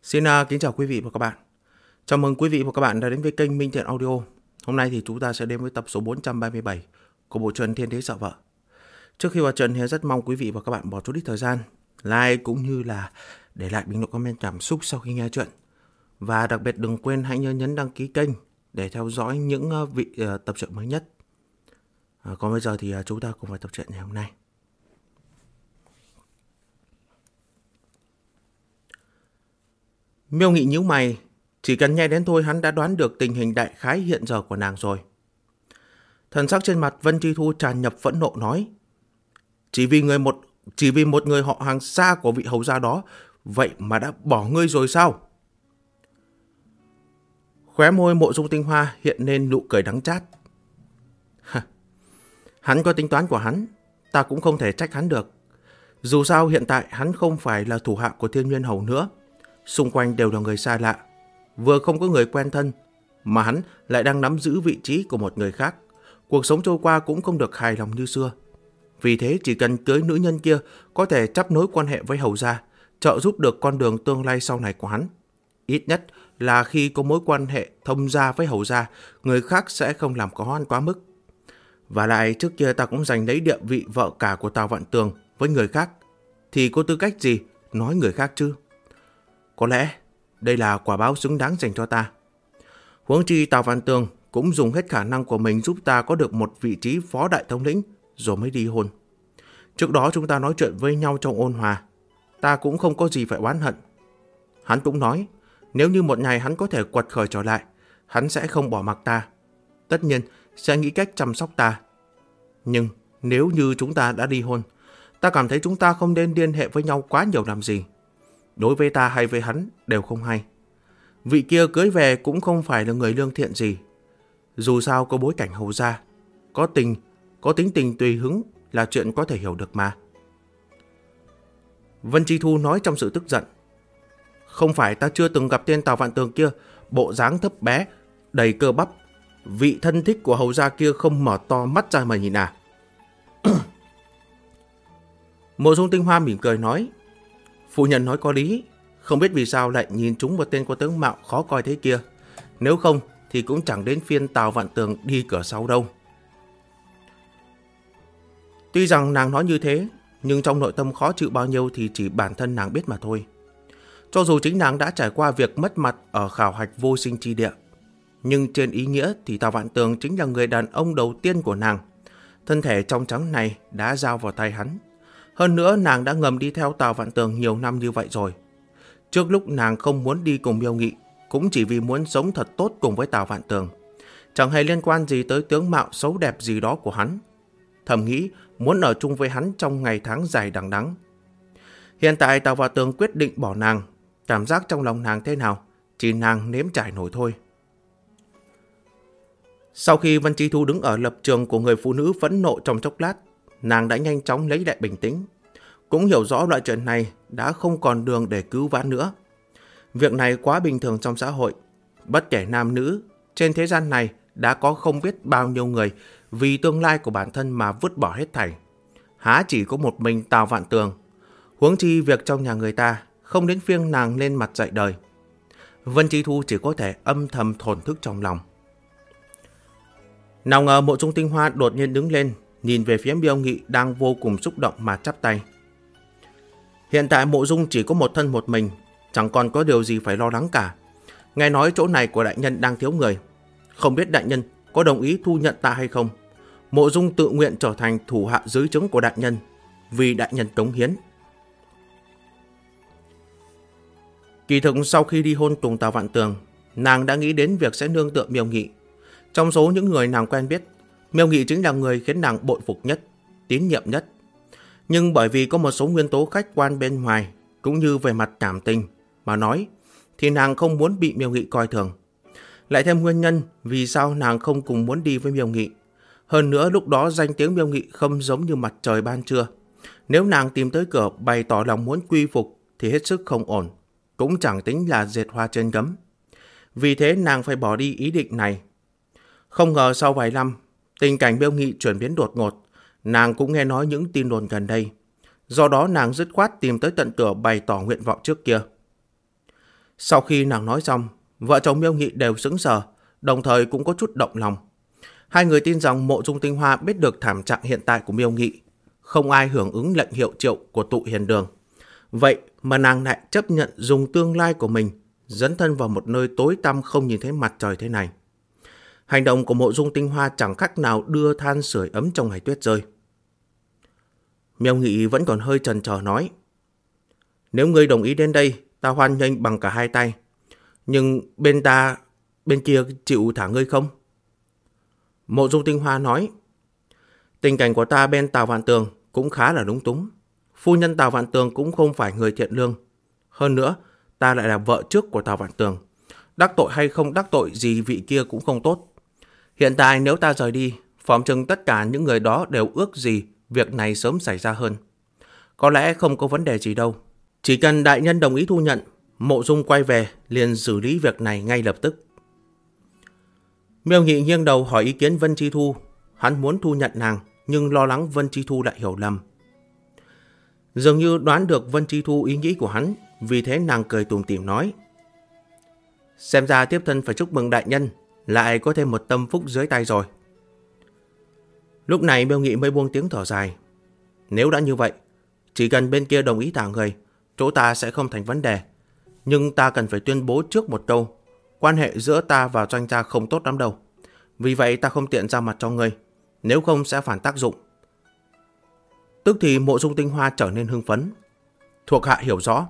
Kính chào quý vị và các bạn. Chào mừng quý vị và các bạn đã đến với kênh Minh Thiện Audio. Hôm nay thì chúng ta sẽ đến với tập số 437 của bộ truyện Thiên Đế Sợ Vợ. Trước khi vào trận thì rất mong quý vị và các bạn bỏ chút ít thời gian like cũng như là để lại bình luận comment cảm xúc sau khi nghe chuyện. Và đặc biệt đừng quên hãy nhấn đăng ký kênh để theo dõi những tập truyện mới nhất. Còn bây giờ thì chúng ta cùng vào tập truyện ngày hôm nay. Miêu Nghị nhíu mày, chỉ cần nghe đến thôi hắn đã đoán được tình hình đại khái hiện giờ của nàng rồi. Thần sắc trên mặt Vân Chi Thu tràn nhập phẫn nộ nói: Chỉ vì một người họ hàng xa của vị hầu gia đó, vậy mà đã bỏ ngươi rồi sao? Khóe môi Mộ Dung Tinh Hoa hiện lên nụ cười đắng chát. Hắn có tính toán của hắn, ta cũng không thể trách hắn được. Dù sao hiện tại hắn không phải là thủ hạ của Thiên Nguyên Hầu nữa. Xung quanh đều là người xa lạ, vừa không có người quen thân, mà hắn lại đang nắm giữ vị trí của một người khác. Cuộc sống trôi qua cũng không được hài lòng như xưa. Vì thế chỉ cần cưới nữ nhân kia có thể chắp nối quan hệ với hầu gia, trợ giúp được con đường tương lai sau này của hắn. Ít nhất là khi có mối quan hệ thông gia với hầu gia, người khác sẽ không làm khó hắn quá mức. Và lại trước kia ta cũng giành lấy địa vị vợ cả của Tào Vạn Tường với người khác, thì có tư cách gì nói người khác chứ? Có lẽ đây là quả báo xứng đáng dành cho ta. Huống chi Tào Vạn Tường cũng dùng hết khả năng của mình giúp ta có được một vị trí phó đại thống lĩnh rồi mới đi hôn. Trước đó chúng ta nói chuyện với nhau trong ôn hòa, ta cũng không có gì phải oán hận. Hắn cũng nói nếu như một ngày hắn có thể quật khởi trở lại, hắn sẽ không bỏ mặc ta. Tất nhiên sẽ nghĩ cách chăm sóc ta. Nhưng nếu như chúng ta đã đi hôn, ta cảm thấy chúng ta không nên liên hệ với nhau quá nhiều làm gì. Đối với ta hay với hắn đều không hay. Vị kia cưới về cũng không phải là người lương thiện gì. Dù sao có bối cảnh hầu gia, có tính tình tùy hứng là chuyện có thể hiểu được mà. Vân Chi Thu nói trong sự tức giận. Không phải ta chưa từng gặp tên Tào Vạn Tường kia, bộ dáng thấp bé, đầy cơ bắp. Vị thân thích của hầu gia kia không mở to mắt ra mà nhìn à? Mộ Dung Tinh Hoa mỉm cười nói: Phu nhân nói có lý, không biết vì sao lại nhìn chúng một tên có tướng mạo khó coi thế kia. Nếu không thì cũng chẳng đến phiên Tào Vạn Tường đi cửa sau đâu. Tuy rằng nàng nói như thế, nhưng trong nội tâm khó chịu bao nhiêu thì chỉ bản thân nàng biết mà thôi. Cho dù chính nàng đã trải qua việc mất mặt ở khảo hạch vô sinh chi địa, nhưng trên ý nghĩa thì Tào Vạn Tường chính là người đàn ông đầu tiên của nàng. Thân thể trong trắng này đã giao vào tay hắn. Hơn nữa nàng đã ngầm đi theo Tào Vạn Tường nhiều năm như vậy rồi. Trước lúc nàng không muốn đi cùng Miêu Nghị, cũng chỉ vì muốn sống thật tốt cùng với Tào Vạn Tường. Chẳng hề liên quan gì tới tướng mạo xấu đẹp gì đó của hắn. Thầm nghĩ muốn ở chung với hắn trong ngày tháng dài đằng đẵng. Hiện tại Tào Vạn Tường quyết định bỏ nàng. Cảm giác trong lòng nàng thế nào, chỉ nàng nếm trải nổi thôi. Sau khi Vân Chi Thu đứng ở lập trường của người phụ nữ phẫn nộ trong chốc lát, nàng đã nhanh chóng lấy lại bình tĩnh. Cũng hiểu rõ loại chuyện này đã không còn đường để cứu vãn nữa. Việc này quá bình thường trong xã hội. Bất kể nam nữ, trên thế gian này đã có không biết bao nhiêu người vì tương lai của bản thân mà vứt bỏ hết thảy. Há chỉ có một mình Tào Vạn Tường. Huống chi việc trong nhà người ta không đến phiên nàng lên mặt dạy đời. Vân Chi Thu chỉ có thể âm thầm thổn thức trong lòng. Nào ngờ Mộ Dung Tinh Hoa đột nhiên đứng lên, nhìn về phía Miêu Nghị đang vô cùng xúc động mà chắp tay. Hiện tại Mộ Dung chỉ có một thân một mình, chẳng còn có điều gì phải lo lắng cả. Nghe nói chỗ này của đại nhân đang thiếu người, không biết đại nhân có đồng ý thu nhận ta hay không. Mộ Dung tự nguyện trở thành thủ hạ dưới trướng của đại nhân, vì đại nhân cống hiến. Kỳ thực sau khi đi hôn cùng Tào Vạn Tường, nàng đã nghĩ đến việc sẽ nương tựa Miêu Nghị. Trong số những người nàng quen biết, Miêu Nghị chính là người khiến nàng bội phục nhất, tín nhiệm nhất. Nhưng bởi vì có một số nguyên tố khách quan bên ngoài, cũng như về mặt cảm tình mà nói, thì nàng không muốn bị Miêu Nghị coi thường. Lại thêm nguyên nhân vì sao nàng không cùng muốn đi với Miêu Nghị. Hơn nữa lúc đó danh tiếng Miêu Nghị không giống như mặt trời ban trưa. Nếu nàng tìm tới cửa bày tỏ lòng muốn quy phục thì hết sức không ổn, cũng chẳng tính là dệt hoa trên gấm. Vì thế nàng phải bỏ đi ý định này. Không ngờ sau vài năm, tình cảnh Miêu Nghị chuyển biến đột ngột. Nàng cũng nghe nói những tin đồn gần đây. Do đó nàng dứt khoát tìm tới tận cửa bày tỏ nguyện vọng trước kia. Sau khi nàng nói xong, vợ chồng Miêu Nghị đều sững sờ, đồng thời cũng có chút động lòng. Hai người tin rằng Mộ Dung Tinh Hoa biết được thảm trạng hiện tại của Miêu Nghị, không ai hưởng ứng lệnh hiệu triệu của Tụ Hiền Đường. Vậy mà nàng lại chấp nhận dùng tương lai của mình dấn thân vào một nơi tối tăm không nhìn thấy mặt trời thế này. Hành động của Mộ Dung Tinh Hoa chẳng khác nào đưa than sưởi ấm trong ngày tuyết rơi. Miêu Nghị vẫn còn hơi chần chờ nói: nếu ngươi đồng ý đến đây, ta hoan nghênh bằng cả hai tay. Nhưng bên kia chịu thả ngươi không? Mộ Dung Tinh Hoa nói: tình cảnh của ta bên Tào Vạn Tường cũng khá là lúng túng. Phu nhân Tào Vạn Tường cũng không phải người thiện lương. Hơn nữa, ta lại là vợ trước của Tào Vạn Tường. Đắc tội hay không đắc tội gì vị kia cũng không tốt. Hiện tại nếu ta rời đi, phỏng chừng tất cả những người đó đều ước gì việc này sớm xảy ra hơn. Có lẽ không có vấn đề gì đâu. Chỉ cần đại nhân đồng ý thu nhận, Mộ Dung quay về liền xử lý việc này ngay lập tức. Miêu Nghị nghiêng đầu hỏi ý kiến Vân Chi Thu. Hắn muốn thu nhận nàng, nhưng lo lắng Vân Chi Thu lại hiểu lầm. Dường như đoán được Vân Chi Thu ý nghĩ của hắn, vì thế nàng cười tủm tỉm nói: xem ra tiếp thân phải chúc mừng đại nhân, lại có thêm một tâm phúc dưới tay rồi. Lúc này Miêu Nghị mới buông tiếng thở dài. Nếu đã như vậy, chỉ cần bên kia đồng ý thả người, chỗ ta sẽ không thành vấn đề. Nhưng ta cần phải tuyên bố trước một câu, quan hệ giữa ta và Doanh gia không tốt lắm đâu. Vì vậy ta không tiện ra mặt cho ngươi, nếu không sẽ phản tác dụng. Tức thì Mộ Dung Tinh Hoa trở nên hưng phấn. Thuộc hạ hiểu rõ.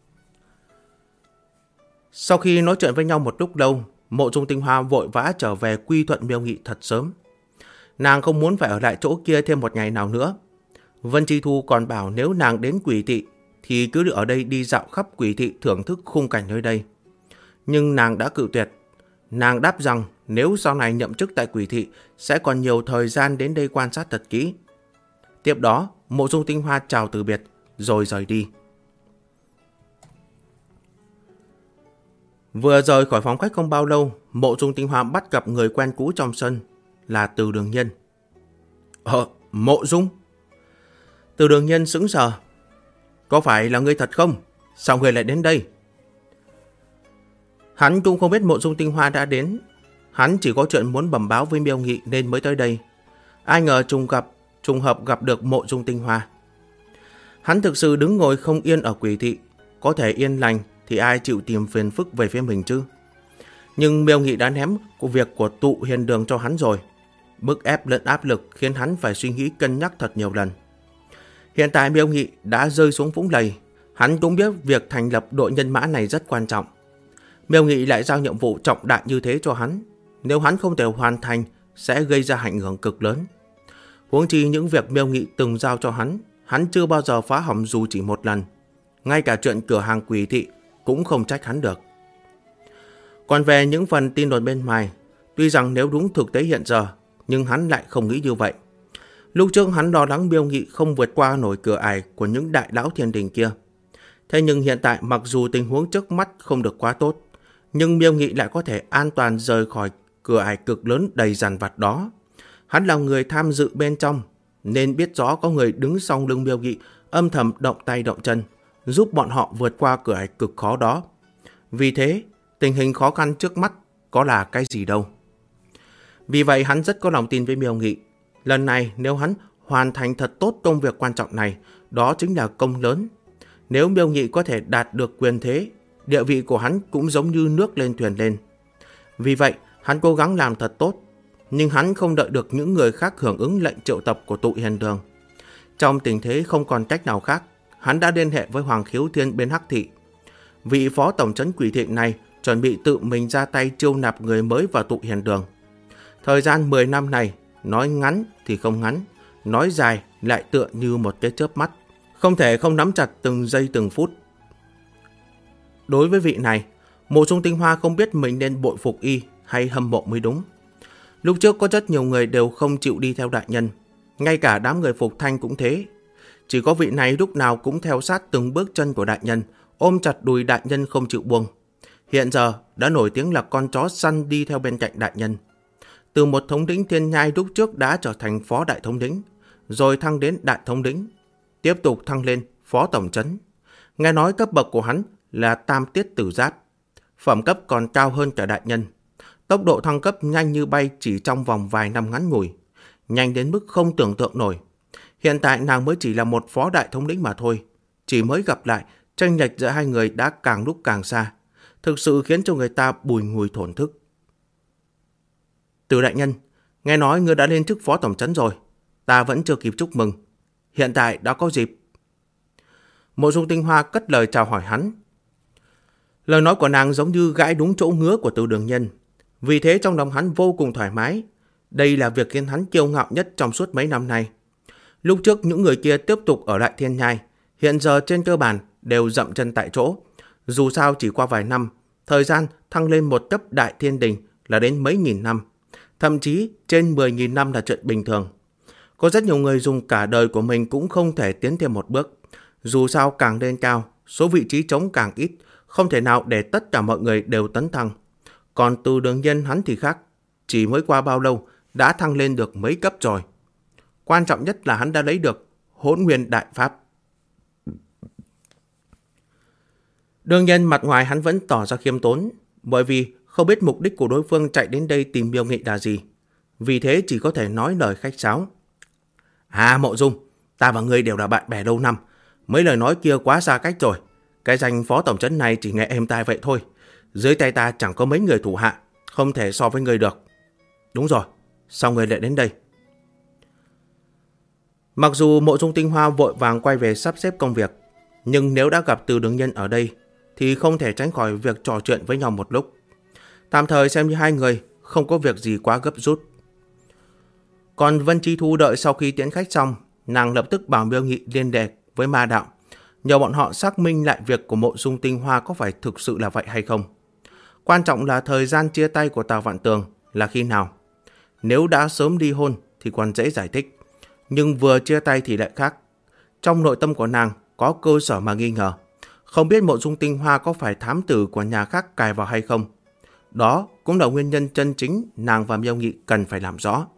Sau khi nói chuyện với nhau một lúc lâu, Mộ Dung Tinh Hoa vội vã trở về quy thuận Miêu Nghị thật sớm. Nàng không muốn phải ở lại chỗ kia thêm một ngày nào nữa. Vân Chi Thu còn bảo nếu nàng đến Quỷ Thị thì cứ ở đây đi dạo khắp Quỷ Thị thưởng thức khung cảnh nơi đây. Nhưng nàng đã cự tuyệt. Nàng đáp rằng nếu sau này nhậm chức tại Quỷ Thị sẽ còn nhiều thời gian đến đây quan sát thật kỹ. Tiếp đó, Mộ Dung Tinh Hoa chào từ biệt rồi rời đi. Vừa rời khỏi phòng khách không bao lâu, Mộ Dung Tinh Hoa bắt gặp người quen cũ trong sân là Từ Đường Nhân. Mộ Dung? Từ Đường Nhân sững sờ. Có phải là ngươi thật không? Sao ngươi lại đến đây? Hắn cũng không biết Mộ Dung Tinh Hoa đã đến. Hắn chỉ có chuyện muốn bẩm báo với Miêu Nghị nên mới tới đây. Ai ngờ trùng hợp gặp được Mộ Dung Tinh Hoa. Hắn thực sự đứng ngồi không yên ở Quỷ Thị. Có thể yên lành thì ai chịu tìm phiền phức về phía mình chứ? Nhưng Miêu Nghị đã ném của việc của Tụ Hiền Đường cho hắn rồi. Bức ép lẫn áp lực khiến hắn phải suy nghĩ cân nhắc thật nhiều lần. Hiện tại Miêu Nghị đã rơi xuống vũng lầy. Hắn cũng biết việc thành lập đội nhân mã này rất quan trọng. Miêu Nghị lại giao nhiệm vụ trọng đại như thế cho hắn. Nếu hắn không thể hoàn thành sẽ gây ra ảnh hưởng cực lớn. Huống chi những việc Miêu Nghị từng giao cho hắn chưa bao giờ phá hỏng dù chỉ một lần. Ngay cả chuyện cửa hàng Quỷ Thị cũng không trách hắn được. Còn về những phần tin đồn bên ngoài, tuy rằng nếu đúng thực tế hiện giờ, nhưng hắn lại không nghĩ như vậy. Lúc trước hắn lo lắng Miêu Nghị không vượt qua nổi cửa ải của những đại lão thiên đình kia. Thế nhưng hiện tại mặc dù tình huống trước mắt không được quá tốt, nhưng Miêu Nghị lại có thể an toàn rời khỏi cửa ải cực lớn đầy dằn vặt đó. Hắn là người tham dự bên trong, nên biết rõ có người đứng sau lưng Miêu Nghị âm thầm động tay động chân, giúp bọn họ vượt qua cửa ải cực khó đó. Vì thế, tình hình khó khăn trước mắt có là cái gì đâu. Vì vậy hắn rất có lòng tin với Miêu Nghị. Lần này nếu hắn hoàn thành thật tốt công việc quan trọng này, đó chính là công lớn. Nếu Miêu Nghị có thể đạt được quyền thế, địa vị của hắn cũng giống như nước lên thuyền lên. Vì vậy hắn cố gắng làm thật tốt. Nhưng hắn không đợi được những người khác hưởng ứng lệnh triệu tập của Tụ Hiền Đường. Trong tình thế không còn cách nào khác, hắn đã liên hệ với Hoàng Khiếu Thiên bên Hắc Thị. Vị phó tổng trấn Quỷ Thị này chuẩn bị tự mình ra tay chiêu nạp người mới vào Tụ Hiền Đường. Thời gian 10 năm này, nói ngắn thì không ngắn, nói dài lại tựa như một cái chớp mắt, không thể không nắm chặt từng giây từng phút. Đối với vị này, Mộ Dung Tinh Hoa không biết mình nên bội phục y hay hâm mộ mới đúng. Lúc trước có rất nhiều người đều không chịu đi theo đại nhân, ngay cả đám người Phục Thanh cũng thế. Chỉ có vị này lúc nào cũng theo sát từng bước chân của đại nhân, ôm chặt đùi đại nhân không chịu buông. Hiện giờ đã nổi tiếng là con chó săn đi theo bên cạnh đại nhân. Từ một thống lĩnh thiên nhai lúc trước đã trở thành phó đại thống lĩnh, rồi thăng đến đại thống lĩnh, tiếp tục thăng lên phó tổng trấn. Nghe nói cấp bậc của hắn là tam tiết tử giáp, phẩm cấp còn cao hơn cả đại nhân. Tốc độ thăng cấp nhanh như bay chỉ trong vòng vài năm ngắn ngủi, nhanh đến mức không tưởng tượng nổi. Hiện tại nàng mới chỉ là một phó đại thống lĩnh mà thôi, chỉ mới gặp lại, chênh lệch giữa hai người đã càng lúc càng xa, thực sự khiến cho người ta bùi ngùi thổn thức. Từ đại nhân, nghe nói ngươi đã lên chức phó tổng trấn rồi, ta vẫn chưa kịp chúc mừng. Hiện tại đã có dịp. Mộ Dung Tinh Hoa cất lời chào hỏi hắn. Lời nói của nàng giống như gãi đúng chỗ ngứa của Từ Đường Nhân, vì thế trong lòng hắn vô cùng thoải mái. Đây là việc khiến hắn kiêu ngạo nhất trong suốt mấy năm nay. Lúc trước những người kia tiếp tục ở lại Thiên Nhai, hiện giờ trên cơ bản đều dậm chân tại chỗ. Dù sao chỉ qua vài năm, thời gian thăng lên một cấp đại thiên đình là đến mấy nghìn năm, thậm chí trên 10.000 năm là chuyện bình thường. Có rất nhiều người dùng cả đời của mình cũng không thể tiến thêm một bước. Dù sao càng lên cao, số vị trí trống càng ít, không thể nào để tất cả mọi người đều tấn thăng. Còn Từ Đường Nhân hắn thì khác, chỉ mới qua bao lâu đã thăng lên được mấy cấp rồi. Quan trọng nhất là hắn đã lấy được Hỗn Nguyên Đại Pháp. Đương nhiên mặt ngoài hắn vẫn tỏ ra khiêm tốn, bởi vì không biết mục đích của đối phương chạy đến đây tìm Miêu Nghị là gì. Vì thế chỉ có thể nói lời khách sáo. Mộ Dung, ta và ngươi đều là bạn bè lâu năm, mấy lời nói kia quá xa cách rồi. Cái danh phó tổng trấn này chỉ nghe êm tai vậy thôi. Dưới tay ta chẳng có mấy người thủ hạ, không thể so với ngươi được. Đúng rồi, sao ngươi lại đến đây? Mặc dù Mộ Dung Tinh Hoa vội vàng quay về sắp xếp công việc, nhưng nếu đã gặp Từ Đường Nhân ở đây thì không thể tránh khỏi việc trò chuyện với nhau một lúc. Tạm thời xem như hai người không có việc gì quá gấp rút. Còn Vân Chi Thu đợi sau khi tiễn khách xong, nàng lập tức bảo Miêu Nghị liên hệ với Ma Đạo, nhờ bọn họ xác minh lại việc của Mộ Dung Tinh Hoa có phải thực sự là vậy hay không. Quan trọng là thời gian chia tay của Tào Vạn Tường là khi nào. Nếu đã sớm ly hôn thì còn dễ giải thích, nhưng vừa chia tay thì lại khác. Trong nội tâm của nàng có cơ sở mà nghi ngờ, không biết Mộ Dung Tinh Hoa có phải thám tử của nhà khác cài vào hay không. Đó cũng là nguyên nhân chân chính nàng và Miêu Nghị cần phải làm rõ.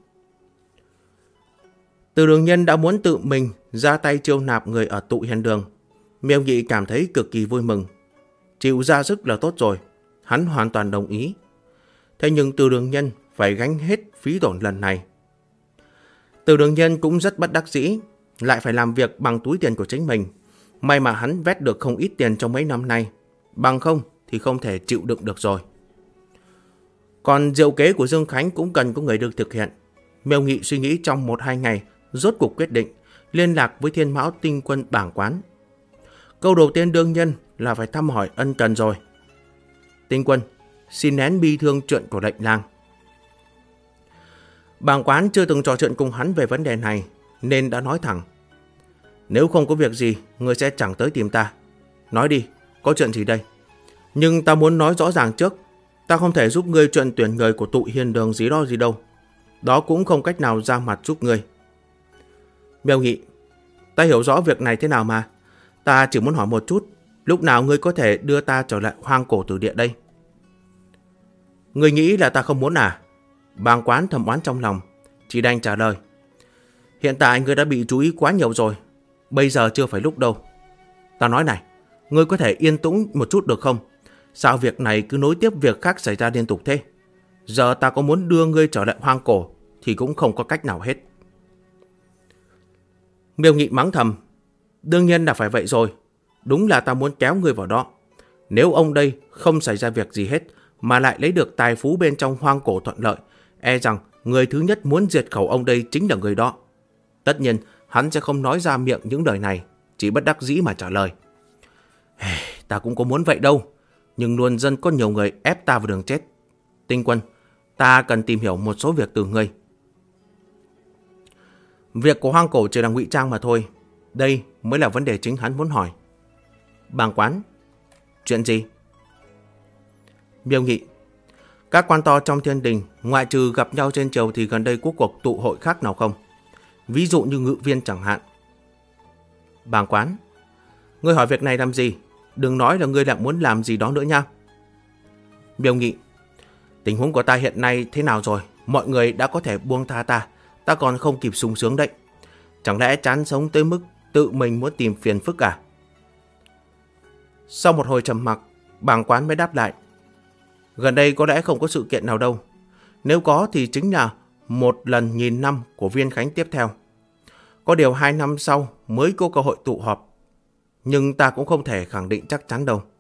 Từ Đường Nhân đã muốn tự mình ra tay chiêu nạp người ở Tụ Hiền Đường. Miêu Nghị cảm thấy cực kỳ vui mừng. Chịu ra sức là tốt rồi, hắn hoàn toàn đồng ý. Thế nhưng Từ Đường Nhân phải gánh hết phí tổn lần này. Từ Đường Nhân cũng rất bất đắc dĩ, lại phải làm việc bằng túi tiền của chính mình. May mà hắn vét được không ít tiền trong mấy năm nay, bằng không thì không thể chịu đựng được rồi. Còn diệu kế của Dương Khánh cũng cần có người được thực hiện. Miêu Nghị suy nghĩ trong 1-2 ngày, rốt cuộc quyết định liên lạc với Thiên Mão Tinh Quân bảng quán. Câu đầu tiên đương nhiên là phải thăm hỏi ân cần rồi. Tinh Quân, xin nén bi thương chuyện của lệnh lang. Bảng quán chưa từng trò chuyện cùng hắn về vấn đề này, nên đã nói thẳng. Nếu không có việc gì, ngươi sẽ chẳng tới tìm ta. Nói đi, có chuyện gì đây? Nhưng ta muốn nói rõ ràng trước, ta không thể giúp ngươi chuyện tuyển người của Tụ Hiền Đường gì đâu. Đó cũng không cách nào ra mặt giúp ngươi. Miêu Nghị, ta hiểu rõ việc này thế nào mà. Ta chỉ muốn hỏi một chút, lúc nào ngươi có thể đưa ta trở lại Hoang Cổ Tử Địa đây? Ngươi nghĩ là ta không muốn à? Bàng quán thầm oán trong lòng, chỉ đành trả lời. Hiện tại ngươi đã bị chú ý quá nhiều rồi, bây giờ chưa phải lúc đâu. Ta nói này, ngươi có thể yên tĩnh một chút được không? Sao việc này cứ nối tiếp việc khác xảy ra liên tục thế? Giờ ta có muốn đưa ngươi trở lại Hoang Cổ thì cũng không có cách nào hết. Miêu Nghị mắng thầm. Đương nhiên là phải vậy rồi. Đúng là ta muốn kéo ngươi vào đó. Nếu ông đây không xảy ra việc gì hết mà lại lấy được tài phú bên trong Hoang Cổ thuận lợi, e rằng người thứ nhất muốn diệt khẩu ông đây chính là người đó. Tất nhiên hắn sẽ không nói ra miệng những lời này, chỉ bất đắc dĩ mà trả lời. Ta cũng có muốn vậy đâu, nhưng luôn dân có nhiều người ép ta vào đường chết. Tinh Quân, ta cần tìm hiểu một số việc từ ngươi. Việc của Hoang Cổ chỉ là ngụy trang mà thôi. Đây mới là vấn đề chính hắn muốn hỏi. Bàng quán, chuyện gì? Miêu Nghị, các quan to trong thiên đình, ngoại trừ gặp nhau trên triều thì gần đây có cuộc tụ hội khác nào không? Ví dụ như ngự viên chẳng hạn. Bàng quán, ngươi hỏi việc này làm gì? Đừng nói là ngươi lại muốn làm gì đó nữa nha. Miêu Nghị, tình huống của ta hiện nay thế nào rồi? Mọi người đã có thể buông tha ta, ta còn không kịp sung sướng đấy. Chẳng lẽ chán sống tới mức tự mình muốn tìm phiền phức à? Sau một hồi trầm mặc, bàng quán mới đáp lại. Gần đây có lẽ không có sự kiện nào đâu. Nếu có thì chính là một lần nhìn năm của Viên Khánh tiếp theo. Có điều 2 năm sau mới có cơ hội tụ họp. Nhưng ta cũng không thể khẳng định chắc chắn đâu.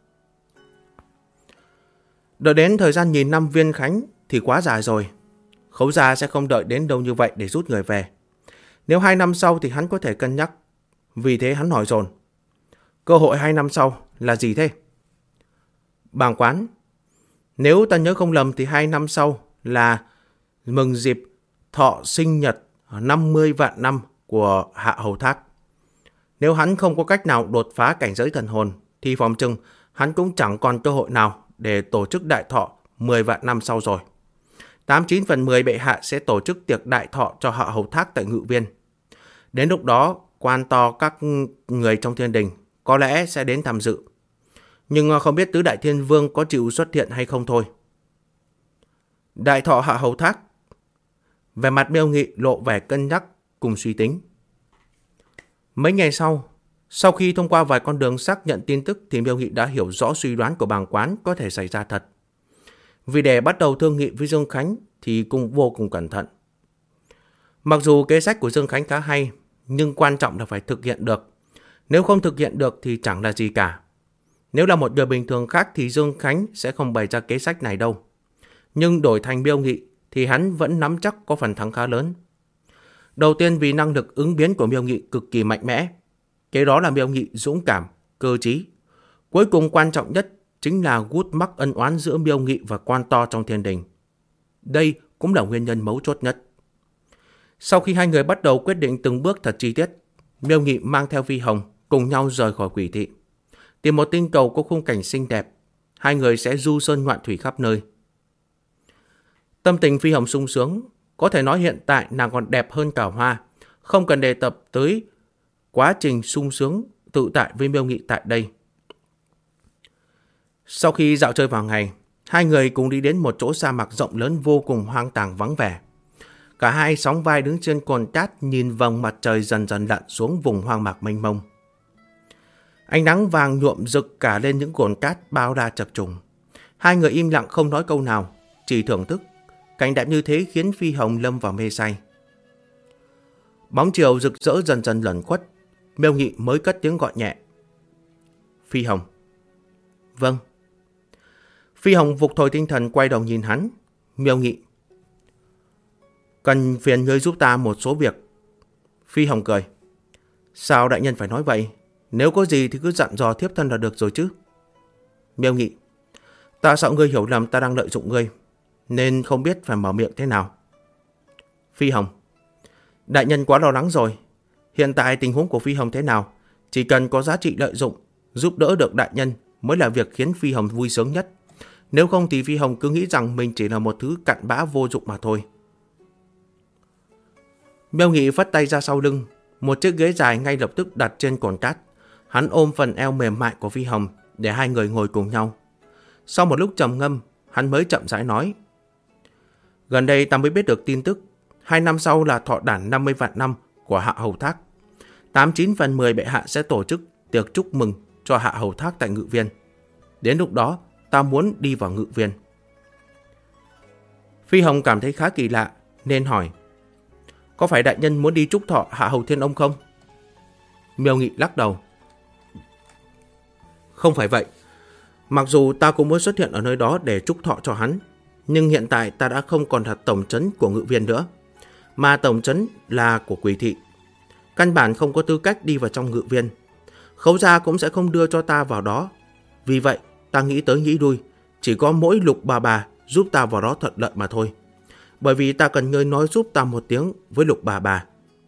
Đợi đến thời gian nhìn năm Viên Khánh thì quá dài rồi. Khấu gia sẽ không đợi đến đâu như vậy để rút người về. Nếu 2 năm sau thì hắn có thể cân nhắc. Vì thế hắn hỏi dồn. Cơ hội 2 năm sau là gì thế? Bàng Quán, nếu ta nhớ không lầm thì 2 năm sau là mừng dịp thọ sinh nhật 50 vạn năm của Hạ Hầu Thác. Nếu hắn không có cách nào đột phá cảnh giới thần hồn thì phòng chừng hắn cũng chẳng còn cơ hội nào để tổ chức đại thọ 10 vạn năm sau rồi. 89 phần 10 bệ hạ sẽ tổ chức tiệc đại thọ cho Hạ Hầu Thác tại Ngự Viên. Đến lúc đó, quan to các người trong thiên đình có lẽ sẽ đến tham dự. Nhưng không biết Tứ Đại Thiên Vương có chịu xuất hiện hay không thôi. Đại thọ Hạ Hầu Thác. Về mặt Miêu Nghị lộ vẻ cân nhắc cùng suy tính. Mấy ngày sau khi thông qua vài con đường xác nhận tin tức thì Miêu Nghị đã hiểu rõ suy đoán của Bàng Quán có thể xảy ra thật. Vì để bắt đầu thương nghị với Dương Khánh thì cũng vô cùng cẩn thận. Mặc dù kế sách của Dương Khánh khá hay, nhưng quan trọng là phải thực hiện được. Nếu không thực hiện được thì chẳng là gì cả. Nếu là một người bình thường khác thì Dương Khánh sẽ không bày ra kế sách này đâu. Nhưng đổi thành Miêu Nghị thì hắn vẫn nắm chắc có phần thắng khá lớn. Đầu tiên vì năng lực ứng biến của Miêu Nghị cực kỳ mạnh mẽ. Kế đó là Miêu Nghị dũng cảm, cơ trí. Cuối cùng quan trọng nhất chính là gút mắc ân oán giữa Miêu Nghị và quan to trong thiên đình. Đây cũng là nguyên nhân mấu chốt nhất. Sau khi hai người bắt đầu quyết định từng bước thật chi tiết, Miêu Nghị mang theo Phi Hồng cùng nhau rời khỏi Quỷ Thị. Tìm một tinh cầu có khung cảnh xinh đẹp, hai người sẽ du sơn ngoạn thủy khắp nơi. Tâm tình Phi Hồng sung sướng, có thể nói hiện tại nàng còn đẹp hơn cả hoa, không cần đề cập tới quá trình sung sướng tự tại với Miêu Nghị tại đây. Sau khi dạo chơi vào ngày, hai người cùng đi đến một chỗ sa mạc rộng lớn vô cùng hoang tàn vắng vẻ. Cả hai sóng vai đứng trên cồn cát nhìn vầng mặt trời dần dần lặn xuống vùng hoang mạc mênh mông. Ánh nắng vàng nhuộm rực cả lên những cồn cát bao la chập trùng. Hai người im lặng không nói câu nào, chỉ thưởng thức. Cảnh đẹp như thế khiến Phi Hồng lâm vào mê say. Bóng chiều rực rỡ dần dần lẩn khuất, Miêu Nghị mới cất tiếng gọi nhẹ. Phi Hồng. Vâng. Phi Hồng phục hồi tinh thần quay đầu nhìn hắn. Miêu Nghị. Cần phiền ngươi giúp ta một số việc. Phi Hồng cười. Sao đại nhân phải nói vậy? Nếu có gì thì cứ dặn dò thiếp thân là được rồi chứ. Miêu Nghị. Ta sợ ngươi hiểu lầm ta đang lợi dụng ngươi, nên không biết phải mở miệng thế nào. Phi Hồng. Đại nhân quá lo lắng rồi. Hiện tại tình huống của Phi Hồng thế nào? Chỉ cần có giá trị lợi dụng, giúp đỡ được đại nhân mới là việc khiến Phi Hồng vui sướng nhất. Nếu không thì Phi Hồng cứ nghĩ rằng mình chỉ là một thứ cặn bã vô dụng mà thôi. Miêu Nghị vắt tay ra sau lưng, một chiếc ghế dài ngay lập tức đặt trên cồn cát. Hắn ôm phần eo mềm mại của Phi Hồng để hai người ngồi cùng nhau. Sau một lúc trầm ngâm, hắn mới chậm rãi nói. Gần đây ta mới biết được tin tức, 2 năm sau là thọ đản 50 vạn năm của Hạ Hầu Thác. 89 phần 10 bệ hạ sẽ tổ chức tiệc chúc mừng cho Hạ Hầu Thác tại Ngự Viên. Đến lúc đó, ta muốn đi vào Ngự Viên. Phi Hồng cảm thấy khá kỳ lạ, nên hỏi. Có phải đại nhân muốn đi chúc thọ Hạ Hầu Thiên Ông không? Miêu Nghị lắc đầu. Không phải vậy. Mặc dù ta cũng muốn xuất hiện ở nơi đó để chúc thọ cho hắn, nhưng hiện tại ta đã không còn là tổng trấn của Ngự Viên nữa, mà tổng trấn là của Quỷ Thị. Căn bản không có tư cách đi vào trong Ngự Viên. Khấu gia cũng sẽ không đưa cho ta vào đó. Vì vậy, ta nghĩ tới nghĩ lui, chỉ có mỗi Lục bà giúp ta vào đó thuận lợi mà thôi. Bởi vì ta cần ngươi nói giúp ta một tiếng với Lục bà.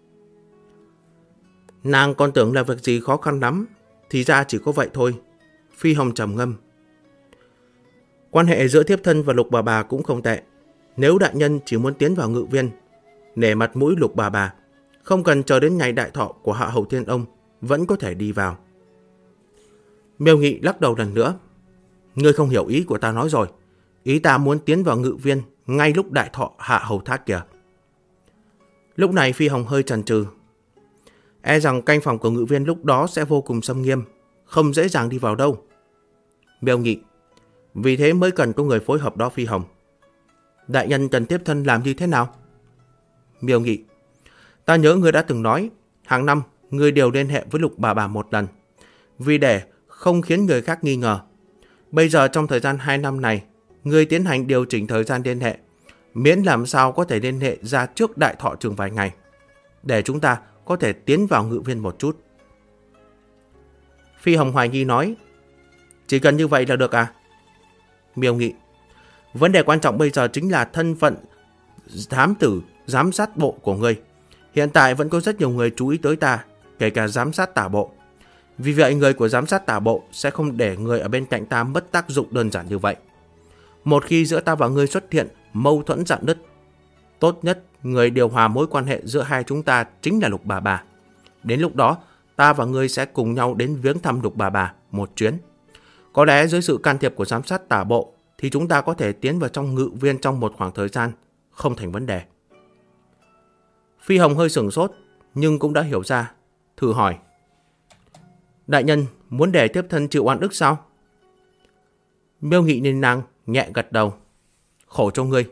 Nàng còn tưởng là việc gì khó khăn lắm, thì ra chỉ có vậy thôi. Phi Hồng trầm ngâm. Quan hệ giữa thiếp thân và Lục bà cũng không tệ. Nếu đại nhân chỉ muốn tiến vào Ngự Viên, nể mặt mũi Lục bà, không cần chờ đến ngày đại thọ của Hạ Hầu Thiên Ông, vẫn có thể đi vào. Miêu Nghị lắc đầu lần nữa. Ngươi không hiểu ý của ta nói rồi. Ý ta muốn tiến vào Ngự Viên ngay lúc đại thọ Hạ Hầu Thác kìa. Lúc này Phi Hồng hơi chần chừ. E rằng canh phòng của Ngự Viên lúc đó sẽ vô cùng xâm nghiêm, không dễ dàng đi vào đâu. Miêu Nghị. Vì thế mới cần có người phối hợp đó Phi Hồng. Đại nhân cần tiếp thân làm như thế nào? Miêu Nghị: Ta nhớ ngươi đã từng nói, hàng năm ngươi đều liên hệ với Lục bà một lần, vì để không khiến người khác nghi ngờ. Bây giờ trong thời gian 2 năm này, ngươi tiến hành điều chỉnh thời gian liên hệ, miễn làm sao có thể liên hệ ra trước đại thọ trường vài ngày, để chúng ta có thể tiến vào ngự viên một chút. Phi Hồng hoài nghi nói: Chỉ cần như vậy là được à? Miêu Nghị: Vấn đề quan trọng bây giờ chính là thân phận thám tử giám sát bộ của ngươi. Hiện tại vẫn có rất nhiều người chú ý tới ta, kể cả giám sát tả bộ. Vì vậy người của giám sát tả bộ sẽ không để người ở bên cạnh ta mất tác dụng đơn giản như vậy. Một khi giữa ta và ngươi xuất hiện mâu thuẫn rạn nứt, tốt nhất người điều hòa mối quan hệ giữa hai chúng ta chính là Lục bà. Đến lúc đó, ta và ngươi sẽ cùng nhau đến viếng thăm Lục bà một chuyến. Có lẽ dưới sự can thiệp của giám sát tả bộ thì chúng ta có thể tiến vào trong ngự viên trong một khoảng thời gian, không thành vấn đề. Phi Hồng hơi sửng sốt, nhưng cũng đã hiểu ra, thử hỏi: Đại nhân muốn để tiếp thân chịu oan ức sao? Miêu Nghị nhìn nàng, nhẹ gật đầu: Khổ cho ngươi.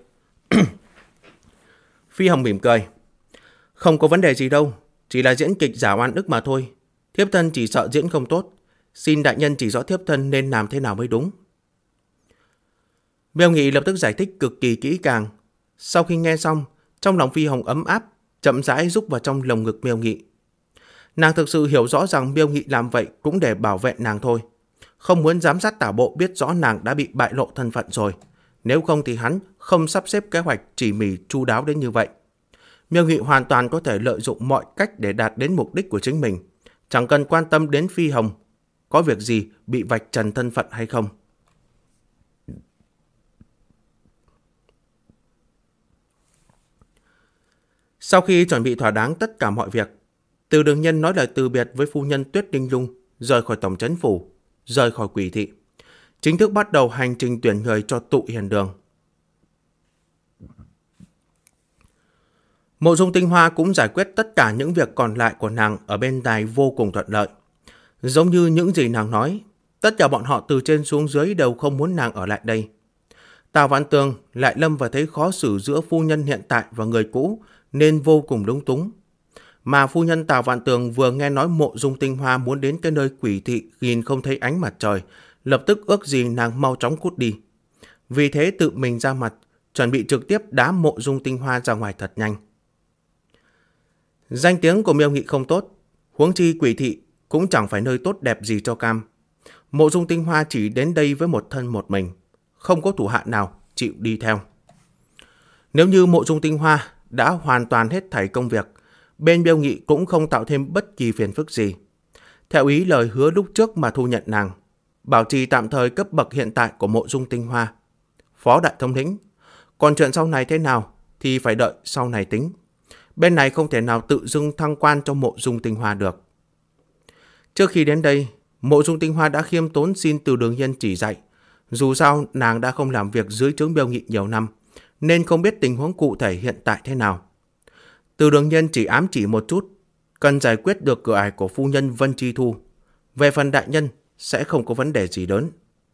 Phi Hồng mỉm cười: Không có vấn đề gì đâu, chỉ là diễn kịch giả oan ức mà thôi. Thiếp thân chỉ sợ diễn không tốt, xin đại nhân chỉ rõ thiếp thân nên làm thế nào mới đúng. Miêu Nghị lập tức giải thích cực kỳ kỹ càng. Sau khi nghe xong, trong lòng Phi Hồng ấm áp, chậm rãi rúc vào trong lồng ngực Miêu Nghị. Nàng thực sự hiểu rõ rằng Miêu Nghị làm vậy cũng để bảo vệ nàng thôi, không muốn giám sát tả bộ biết rõ nàng đã bị bại lộ thân phận rồi. Nếu không thì hắn không sắp xếp kế hoạch tỉ mỉ chu đáo đến như vậy. Miêu Nghị hoàn toàn có thể lợi dụng mọi cách để đạt đến mục đích của chính mình, chẳng cần quan tâm đến Phi Hồng có việc gì bị vạch trần thân phận hay không. Sau khi chuẩn bị thỏa đáng tất cả mọi việc, Từ Đường Nhân nói lời từ biệt với phu nhân Tuyết Linh Lung, rời khỏi tổng trấn phủ, rời khỏi Quỷ thị, chính thức bắt đầu hành trình tuyển người cho Tụ Hiền Đường. Mộ Dung Tinh Hoa cũng giải quyết tất cả những việc còn lại của nàng ở bên đài vô cùng thuận lợi. Giống như những gì nàng nói, tất cả bọn họ từ trên xuống dưới đều không muốn nàng ở lại đây. Tào Vạn Tường lại lâm vào thấy khó xử giữa phu nhân hiện tại và người cũ, nên vô cùng lúng túng. Mà phu nhân Tào Vạn Tường vừa nghe nói Mộ Dung Tinh Hoa muốn đến cái nơi Quỷ thị nhìn không thấy ánh mặt trời, lập tức ước gì nàng mau chóng cút đi. Vì thế tự mình ra mặt, chuẩn bị trực tiếp đá Mộ Dung Tinh Hoa ra ngoài thật nhanh. Danh tiếng của Miêu Nghị không tốt, huống chi Quỷ thị cũng chẳng phải nơi tốt đẹp gì cho cam. Mộ Dung Tinh Hoa chỉ đến đây với một thân một mình, không có thủ hạ nào chịu đi theo. Nếu như Mộ Dung Tinh Hoa đã hoàn toàn hết thảy công việc, bên Miêu Nghị cũng không tạo thêm bất kỳ phiền phức gì. Theo ý lời hứa lúc trước mà thu nhận nàng, bảo trì tạm thời cấp bậc hiện tại của Mộ Dung Tinh Hoa, phó đại thống lĩnh. Còn chuyện sau này thế nào thì phải đợi sau này tính. Bên này không thể nào tự dưng thăng quan cho Mộ Dung Tinh Hoa được. Trước khi đến đây, Mộ Dung Tinh Hoa đã khiêm tốn xin Từ Đường Nhân chỉ dạy. Dù sao nàng đã không làm việc dưới trướng Miêu Nghị nhiều năm, nên không biết tình huống cụ thể hiện tại thế nào. Từ Đường Nhân chỉ ám chỉ một chút, cần giải quyết được cửa ải của phu nhân Vân Chi Thu. Về phần đại nhân sẽ không có vấn đề gì lớn.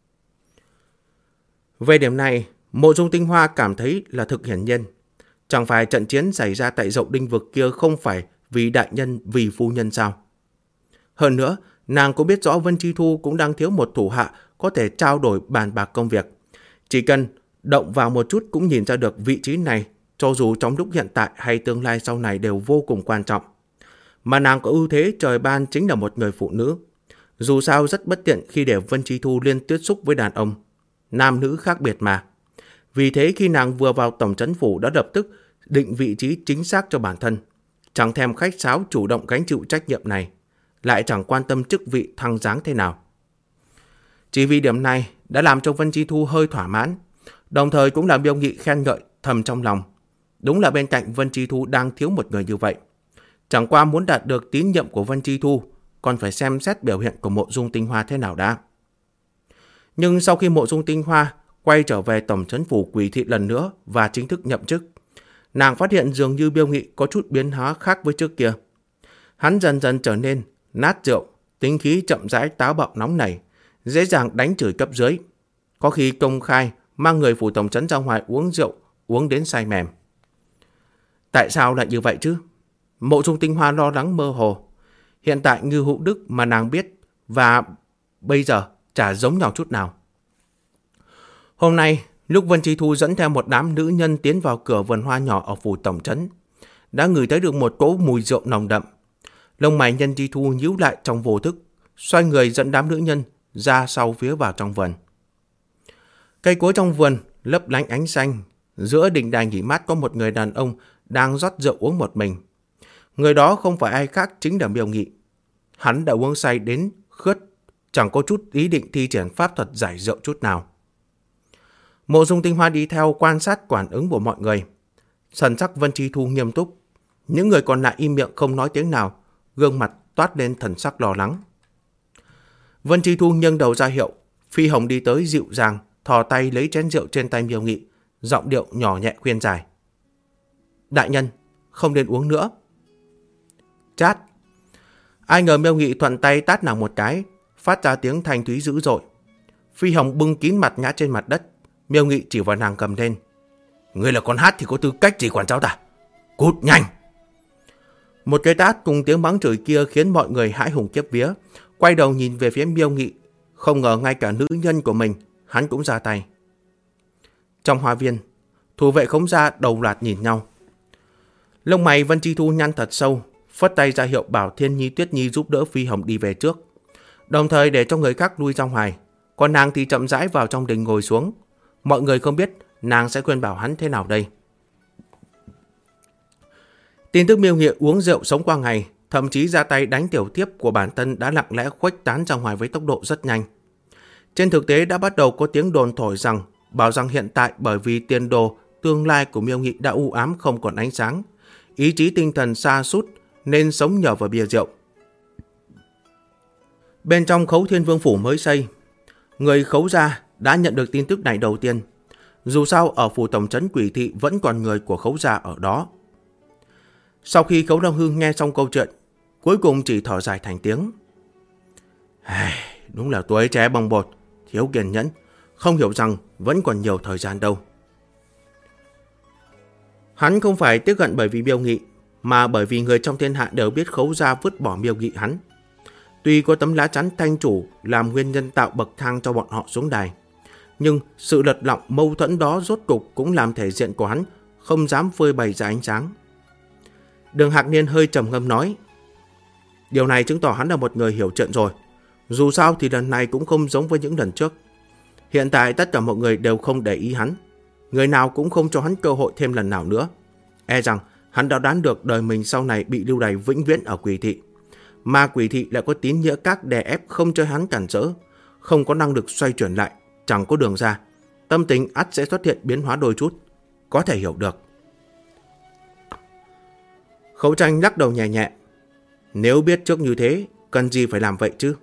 Về điểm này, Mộ Dung Tinh Hoa cảm thấy là thực hiển nhiên. Chẳng phải trận chiến xảy ra tại Dậu Đinh vực kia không phải vì đại nhân vì phu nhân sao? Hơn nữa, nàng cũng biết rõ Vân Chi Thu cũng đang thiếu một thủ hạ có thể trao đổi bàn bạc công việc. Chỉ cần động vào một chút cũng nhìn ra được vị trí này, cho dù trong lúc hiện tại hay tương lai sau này đều vô cùng quan trọng. Mà nàng có ưu thế trời ban chính là một người phụ nữ. Dù sao rất bất tiện khi để Vân Chi Thu liên tiếp xúc với đàn ông. Nam nữ khác biệt mà. Vì thế khi nàng vừa vào tổng trấn phủ đã lập tức định vị trí chính xác cho bản thân. Chẳng thèm khách sáo chủ động gánh chịu trách nhiệm này. Lại chẳng quan tâm chức vị thăng giáng thế nào. Chỉ vì điểm này đã làm cho Vân Chi Thu hơi thỏa mãn. Đồng thời cũng làm Miêu Nghị khen ngợi thầm trong lòng. Đúng là bên cạnh Vân Chi Thu đang thiếu một người như vậy. Chẳng qua muốn đạt được tín nhiệm của Vân Chi Thu, còn phải xem xét biểu hiện của Mộ Dung Tinh Hoa thế nào đã. Nhưng sau khi Mộ Dung Tinh Hoa quay trở về tổng trấn phủ Quỷ thị lần nữa và chính thức nhậm chức, nàng phát hiện dường như Miêu Nghị có chút biến hóa khác với trước kia. Hắn dần dần trở nên nát rượu, tính khí chậm rãi táo bạo nóng nảy, dễ dàng đánh chửi cấp dưới. có khi công khai mang người phủ tổng trấn ra ngoài uống rượu, uống đến say mềm. Tại sao lại như vậy chứ? Mộ Dung Tinh Hoa lo lắng mơ hồ. Hiện tại Ngưu Hữu Đức mà nàng biết và bây giờ chả giống nhau chút nào. Hôm nay, lúc Vân Chi Thu dẫn theo một đám nữ nhân tiến vào cửa vườn hoa nhỏ ở phủ tổng trấn, đã ngửi thấy được một cỗ mùi rượu nồng đậm. Lông mày Nhân Chi Thu nhíu lại trong vô thức, xoay người dẫn đám nữ nhân ra sau phía vào trong vườn. Cây cối trong vườn lấp lánh ánh xanh, giữa đình đài nghỉ mát có một người đàn ông đang rót rượu uống một mình. Người đó không phải ai khác chính là Miêu Nghị. Hắn đã uống say đến khướt, chẳng có chút ý định thi triển pháp thuật giải rượu chút nào. Mộ Dung Tinh Hoa đi theo quan sát phản ứng của mọi người. Thần sắc Vân Chi Thu nghiêm túc. Những người còn lại im miệng không nói tiếng nào, gương mặt toát lên thần sắc lo lắng. Vân Chi Thu nghiêng đầu ra hiệu, Phi Hồng đi tới dịu dàng, thò tay lấy chén rượu trên tay Miêu Nghị, giọng điệu nhỏ nhẹ khuyên giải. Đại nhân, không nên uống nữa. Chát. Ai ngờ Miêu Nghị thuận tay tát nàng một cái, phát ra tiếng thanh thúy dữ dội. Phi Hồng bưng kín mặt ngã trên mặt đất. Miêu Nghị chỉ vào nàng cầm lên. Ngươi là con hát thì có tư cách gì quản cháu ta? Cút nhanh! Một cái tát cùng tiếng mắng chửi kia khiến mọi người hãi hùng kiếp vía, quay đầu nhìn về phía Miêu Nghị. Không ngờ ngay cả nữ nhân của mình, hắn cũng ra tay. Trong hoa viên, thủ vệ Khống gia đầu loạt nhìn nhau. Lông mày Vân Chi Thu nhăn thật sâu, phất tay ra hiệu bảo Thiên Nhi Tuyết Nhi giúp đỡ Phi Hồng đi về trước, đồng thời để cho người khác lui ra ngoài. Còn nàng thì chậm rãi vào trong đình ngồi xuống. Mọi người không biết nàng sẽ khuyên bảo hắn thế nào đây. Tin tức Miêu Nghị uống rượu sống qua ngày, thậm chí ra tay đánh tiểu thiếp của bản thân đã lặng lẽ khuếch tán ra ngoài với tốc độ rất nhanh. Trên thực tế đã bắt đầu có tiếng đồn thổi rằng, bảo rằng hiện tại bởi vì tiền đồ tương lai của Miêu Nghị đã u ám không còn ánh sáng, ý chí tinh thần sa sút nên sống nhờ vào bia rượu. Bên trong Khấu Thiên Vương phủ mới xây, người Khấu gia đã nhận được tin tức này đầu tiên. Dù sao ở phủ tổng trấn Quỷ Thị vẫn còn người của Khấu gia ở đó. Sau khi Khấu Đông Hương nghe xong câu chuyện, cuối cùng chỉ thở dài thành tiếng. Đúng là tuổi trẻ bồng bột, thiếu kiên nhẫn, không hiểu rằng vẫn còn nhiều thời gian đâu. Hắn không phải tiếc hận bởi vì Miêu Nghị, mà bởi vì người trong thiên hạ đều biết Khấu gia vứt bỏ Miêu Nghị hắn. Tuy có tấm lá chắn thanh chủ làm nguyên nhân tạo bậc thang cho bọn họ xuống đài, nhưng sự lật lọng mâu thuẫn đó rốt cục cũng làm thể diện của hắn không dám phơi bày ra ánh sáng. Đường Hạc Niên hơi trầm ngâm nói, điều này chứng tỏ hắn là một người hiểu chuyện rồi. Dù sao thì lần này cũng không giống với những lần trước. Hiện tại tất cả mọi người đều không để ý hắn, người nào cũng không cho hắn cơ hội thêm lần nào nữa. E rằng hắn đã đoán được đời mình sau này bị lưu đày vĩnh viễn ở Quỷ Thị, mà Quỷ Thị lại có tín nghĩa các đè ép không cho hắn cản trở, không có năng lực xoay chuyển lại, chẳng có đường ra. Tâm tình ắt sẽ xuất hiện biến hóa đôi chút, có thể hiểu được. Khấu Tranh lắc đầu nhẹ nhẹ. Nếu biết trước như thế, cần gì phải làm vậy chứ?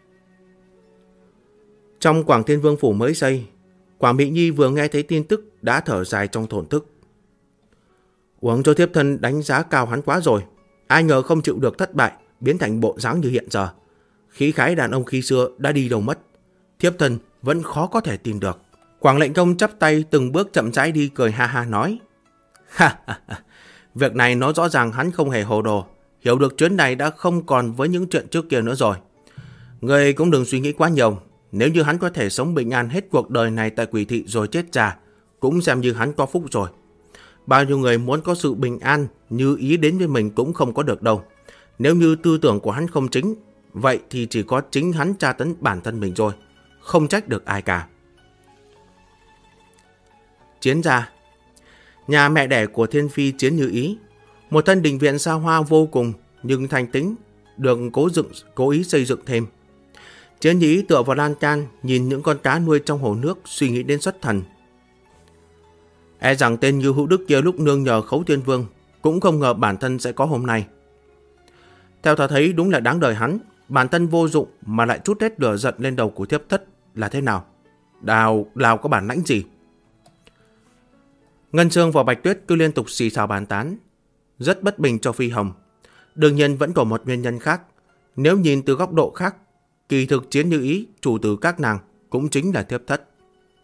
Trong Quảng Thiên Vương phủ mới xây, Quảng Mỹ Nhi vừa nghe thấy tin tức đã thở dài trong thổn thức. Uống cho thiếp thân đánh giá cao hắn quá rồi, ai ngờ không chịu được thất bại, biến thành bộ dáng như hiện giờ. Khí khái đàn ông khi xưa đã đi đâu mất, thiếp thân vẫn khó có thể tìm được. Quảng Lệnh Công chắp tay từng bước chậm rãi đi, cười ha ha nói. Việc này nó rõ ràng hắn không hề hồ đồ, hiểu được chuyến này đã không còn với những chuyện trước kia nữa rồi. Người cũng đừng suy nghĩ quá nhiều, nếu như hắn có thể sống bình an hết cuộc đời này tại Quỷ Thị rồi chết già, cũng xem như hắn có phúc rồi. Bao nhiêu người muốn có sự bình an như ý đến với mình cũng không có được đâu. Nếu như tư tưởng của hắn không chính, vậy thì chỉ có chính hắn tra tấn bản thân mình rồi, không trách được ai cả. Chiến gia, nhà mẹ đẻ của Thiên Phi Chiến Như Ý, một thân đình viện xa hoa vô cùng nhưng thanh tĩnh, được cố ý xây dựng thêm. Chiến Như Ý tựa vào lan can, nhìn những con cá nuôi trong hồ nước, suy nghĩ đến xuất thần. E rằng tên Như Hữu Đức kia lúc nương nhờ Khấu Thiên Vương cũng không ngờ bản thân sẽ có hôm nay. Theo ta thấy đúng là đáng đời hắn, bản thân vô dụng mà lại trút hết lửa giận lên đầu của thiếp thất là thế nào? Đào có bản lãnh gì? Ngân Sương và Bạch Tuyết cứ liên tục xì xào bàn tán, rất bất bình cho Phi Hồng. Đương nhiên vẫn còn một nguyên nhân khác. Nếu nhìn từ góc độ khác, kỳ thực Chiến Như Ý, chủ tử các nàng, cũng chính là thiếp thất.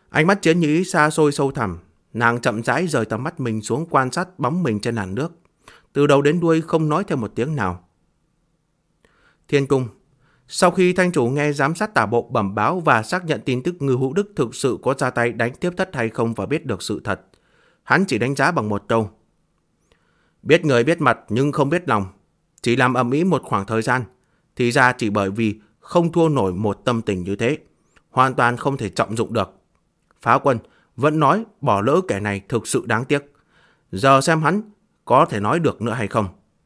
Ánh mắt Chiến Nhĩ xa xôi sâu thẳm, nàng chậm rãi rời tầm mắt mình xuống quan sát bóng mình trên làn nước. Từ đầu đến đuôi không nói thêm một tiếng nào. Thiên cung. Sau khi thanh chủ nghe giám sát tả bộ bẩm báo và xác nhận tin tức Ngưu Hữu Đức thực sự có ra tay đánh Tiếp Thất hay không và biết được sự thật, hắn chỉ đánh giá bằng một câu: biết người biết mặt nhưng không biết lòng. Chỉ làm ầm ĩ một khoảng thời gian, thì ra chỉ bởi vì không thua nổi một tâm tình như thế, hoàn toàn không thể trọng dụng được. Phá Quân vẫn nói bỏ lỡ kẻ này thực sự đáng tiếc. Giờ xem hắn có thể nói được nữa hay không.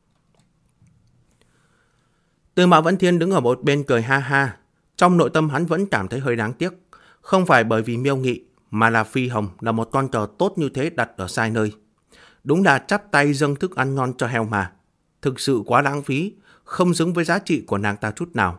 Tư Mã Vẫn Thiên đứng ở một bên cười ha ha. Trong nội tâm hắn vẫn cảm thấy hơi đáng tiếc. Không phải bởi vì Miêu Nghị, mà là Phi Hồng là một con cờ tốt như thế đặt ở sai nơi. Đúng là chắp tay dâng thức ăn ngon cho heo mà. Thực sự quá lãng phí, không xứng với giá trị của nàng ta chút nào.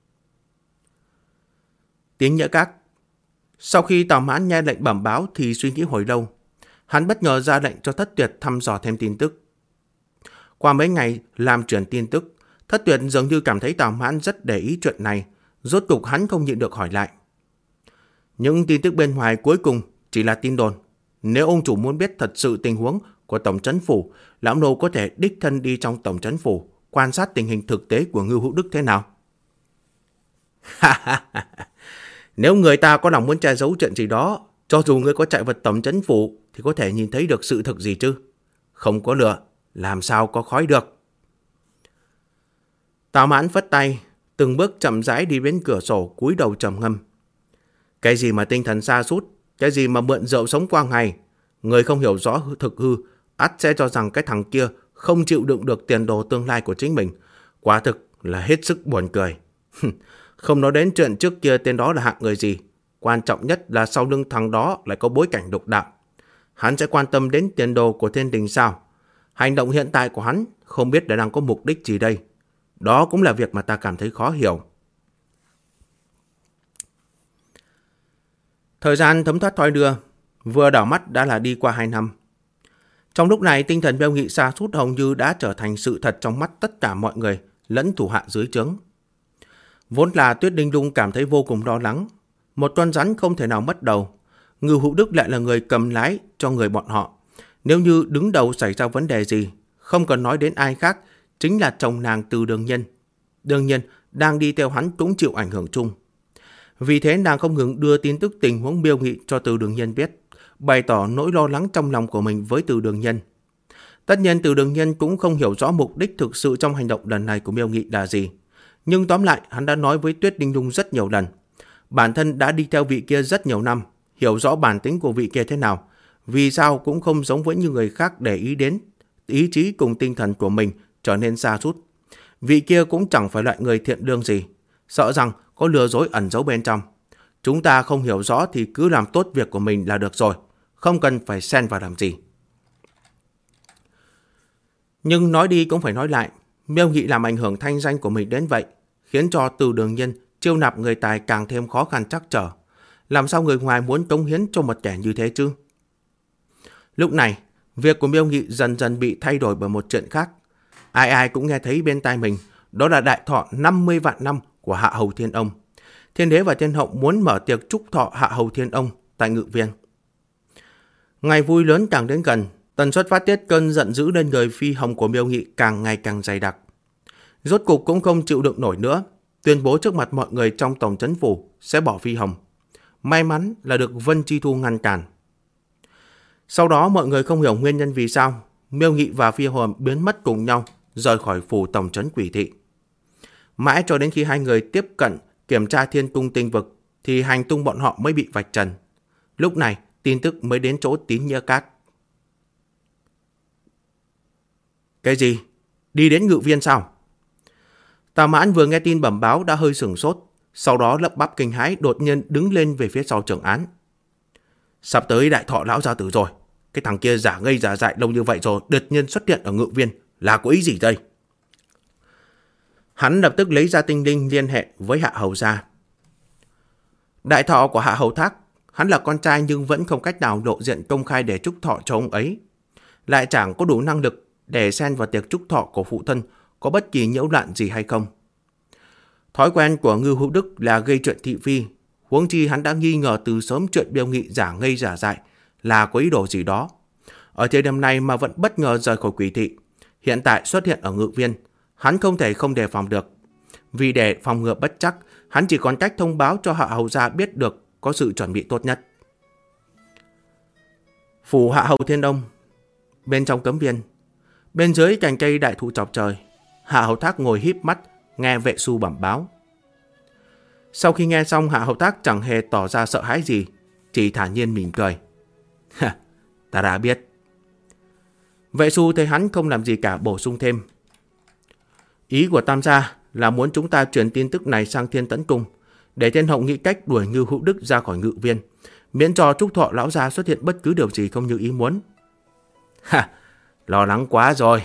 Tiếng Nhỡ Các. Sau khi Tào Mãn nghe lệnh bẩm báo thì suy nghĩ hồi lâu. Hắn bất ngờ ra lệnh cho Thất Tuyệt thăm dò thêm tin tức. Qua mấy ngày làm truyền tin tức, Thất Tuyệt dường như cảm thấy Tào Mãn rất để ý chuyện này. Rốt cục hắn không nhịn được hỏi lại. Những tin tức bên ngoài cuối cùng chỉ là tin đồn. Nếu ông chủ muốn biết thật sự tình huống của Tổng Trấn Phủ, lão nô có thể đích thân đi trong Tổng Trấn Phủ quan sát tình hình thực tế của Ngưu Hữu Đức thế nào. Nếu người ta có lòng muốn che giấu chuyện gì đó, cho dù ngươi có chạy vào Tổng Trấn Phủ thì có thể nhìn thấy được sự thực gì chứ. Không có lửa, làm sao có khói được. Tào Mãn phất tay, từng bước chậm rãi đi đến cửa sổ, cúi đầu trầm ngâm. Cái gì mà tinh thần sa sút, cái gì mà mượn rượu sống qua ngày, người không hiểu rõ thực hư, ắt sẽ cho rằng cái thằng kia không chịu đựng được tiền đồ tương lai của chính mình. Quả thực là hết sức buồn cười. Không nói đến chuyện trước kia tên đó là hạng người gì, quan trọng nhất là sau lưng thằng đó lại có bối cảnh độc đạo. Hắn sẽ quan tâm đến tiền đồ của thiên đình sao? Hành động hiện tại của hắn không biết đã đang có mục đích gì đây. Đó cũng là việc mà ta cảm thấy khó hiểu. Thời gian thấm thoát thoi đưa, vừa đảo mắt đã là đi qua 2 năm. Trong lúc này, tinh thần Miêu Nghị sa sút hầu như đã trở thành sự thật trong mắt tất cả mọi người lẫn thủ hạ dưới trướng. Vốn là Tuyết Đinh Lung cảm thấy vô cùng lo lắng. Một con rắn không thể nào mất đầu. Ngưu Hữu Đức lại là người cầm lái cho người bọn họ. Nếu như đứng đầu xảy ra vấn đề gì, không cần nói đến ai khác, chính là chồng nàng Từ Đường Nhân. Đương nhiên, đang đi theo hắn cũng chịu ảnh hưởng chung. Vì thế nàng không ngừng đưa tin tức tình huống Miêu Nghị cho Từ Đường Nhân biết, bày tỏ nỗi lo lắng trong lòng của mình với Từ Đường Nhân. Tất nhiên Từ Đường Nhân cũng không hiểu rõ mục đích thực sự trong hành động lần này của Miêu Nghị là gì. Nhưng tóm lại, hắn đã nói với Tuyết Đinh Lung rất nhiều lần. Bản thân đã đi theo vị kia rất nhiều năm, hiểu rõ bản tính của vị kia thế nào. Vì sao cũng không giống với những người khác để ý đến ý chí cùng tinh thần của mình trở nên sa sút. Vị kia cũng chẳng phải loại người thiện lương gì, sợ rằng có lừa dối ẩn giấu bên trong. Chúng ta không hiểu rõ thì cứ làm tốt việc của mình là được rồi, không cần phải xen vào làm gì. Nhưng nói đi cũng phải nói lại, Miêu Nghị làm ảnh hưởng thanh danh của mình đến vậy, khiến cho Từ Đường Nhân chiêu nạp người tài càng thêm khó khăn trắc trở. Làm sao người ngoài muốn cống hiến cho một kẻ như thế chứ? Lúc này, việc của Miêu Nghị dần dần bị thay đổi bởi một chuyện khác. Ai ai cũng nghe thấy bên tai mình, đó là đại thọ 50 vạn năm của Hạ Hầu Thiên Ông. Thiên đế và thiên hậu muốn mở tiệc chúc thọ Hạ Hầu Thiên Ông tại Ngự Viên. Ngày vui lớn càng đến gần, tần suất phát tiết cơn giận dữ lên người Phi Hồng của Miêu Nghị càng ngày càng dày đặc. Rốt cục cũng không chịu đựng nổi nữa, tuyên bố trước mặt mọi người trong Tổng Trấn Phủ sẽ bỏ Phi Hồng. May mắn là được Vân Chi Thu ngăn cản. Sau đó mọi người không hiểu nguyên nhân vì sao Miêu Nghị và Phi Hồng biến mất cùng nhau, rời khỏi phủ Tổng Trấn Quỷ Thị. Mãi cho đến khi hai người tiếp cận kiểm tra Thiên Cung tinh vực thì hành tung bọn họ mới bị vạch trần. Lúc này tin tức mới đến chỗ Tín Nghĩa Các. Cái gì? Đi đến Ngự Viên sao? Tào Mãn vừa nghe tin bẩm báo đã hơi sửng sốt, sau đó lắp bắp kinh hãi đột nhiên đứng lên về phía sau trưởng án. Sắp tới đại thọ lão gia tử rồi, cái thằng kia giả ngây giả dại lâu như vậy rồi đột nhiên xuất hiện ở Ngự Viên là có ý gì đây? Hắn lập tức lấy ra tinh linh liên hệ với Hạ Hầu gia. Đại thọ của Hạ Hầu Thác, hắn là con trai nhưng vẫn không cách nào lộ diện công khai để chúc thọ cho ông ấy. Lại chẳng có đủ năng lực để xen vào tiệc chúc thọ của phụ thân có bất kỳ nhiễu loạn gì hay không. Thói quen của Ngưu Hữu Đức là gây chuyện thị phi, Huống chi hắn đã nghi ngờ từ sớm chuyện Miêu Nghị giả ngây giả dại là có ý đồ gì đó. Ở thời điểm này mà vẫn bất ngờ rời khỏi Quỷ thị, hiện tại xuất hiện ở Ngự Viên, hắn không thể không đề phòng được. Vì để phòng ngừa bất chắc, hắn chỉ còn cách thông báo cho Hạ Hầu gia biết được có sự chuẩn bị tốt nhất. Phủ Hạ Hầu Thiên Đông, bên trong cấm viên, bên dưới cành cây đại thụ chọc trời, Hạ Hầu Thác ngồi híp mắt nghe vệ su bẩm báo. Sau khi nghe xong, Hạ Hầu Thác chẳng hề tỏ ra sợ hãi gì, chỉ thản nhiên mỉm cười. Ta đã biết. Vệ su thấy hắn không làm gì cả, bổ sung thêm. Ý của Tam gia là muốn chúng ta truyền tin tức này sang Thiên Tẫn Cung, để Thiên Hậu nghĩ cách đuổi Ngưu Hữu Đức ra khỏi Ngự Viên, miễn cho Trúc Thọ lão gia xuất hiện bất cứ điều gì không như ý muốn. Lo lắng quá rồi.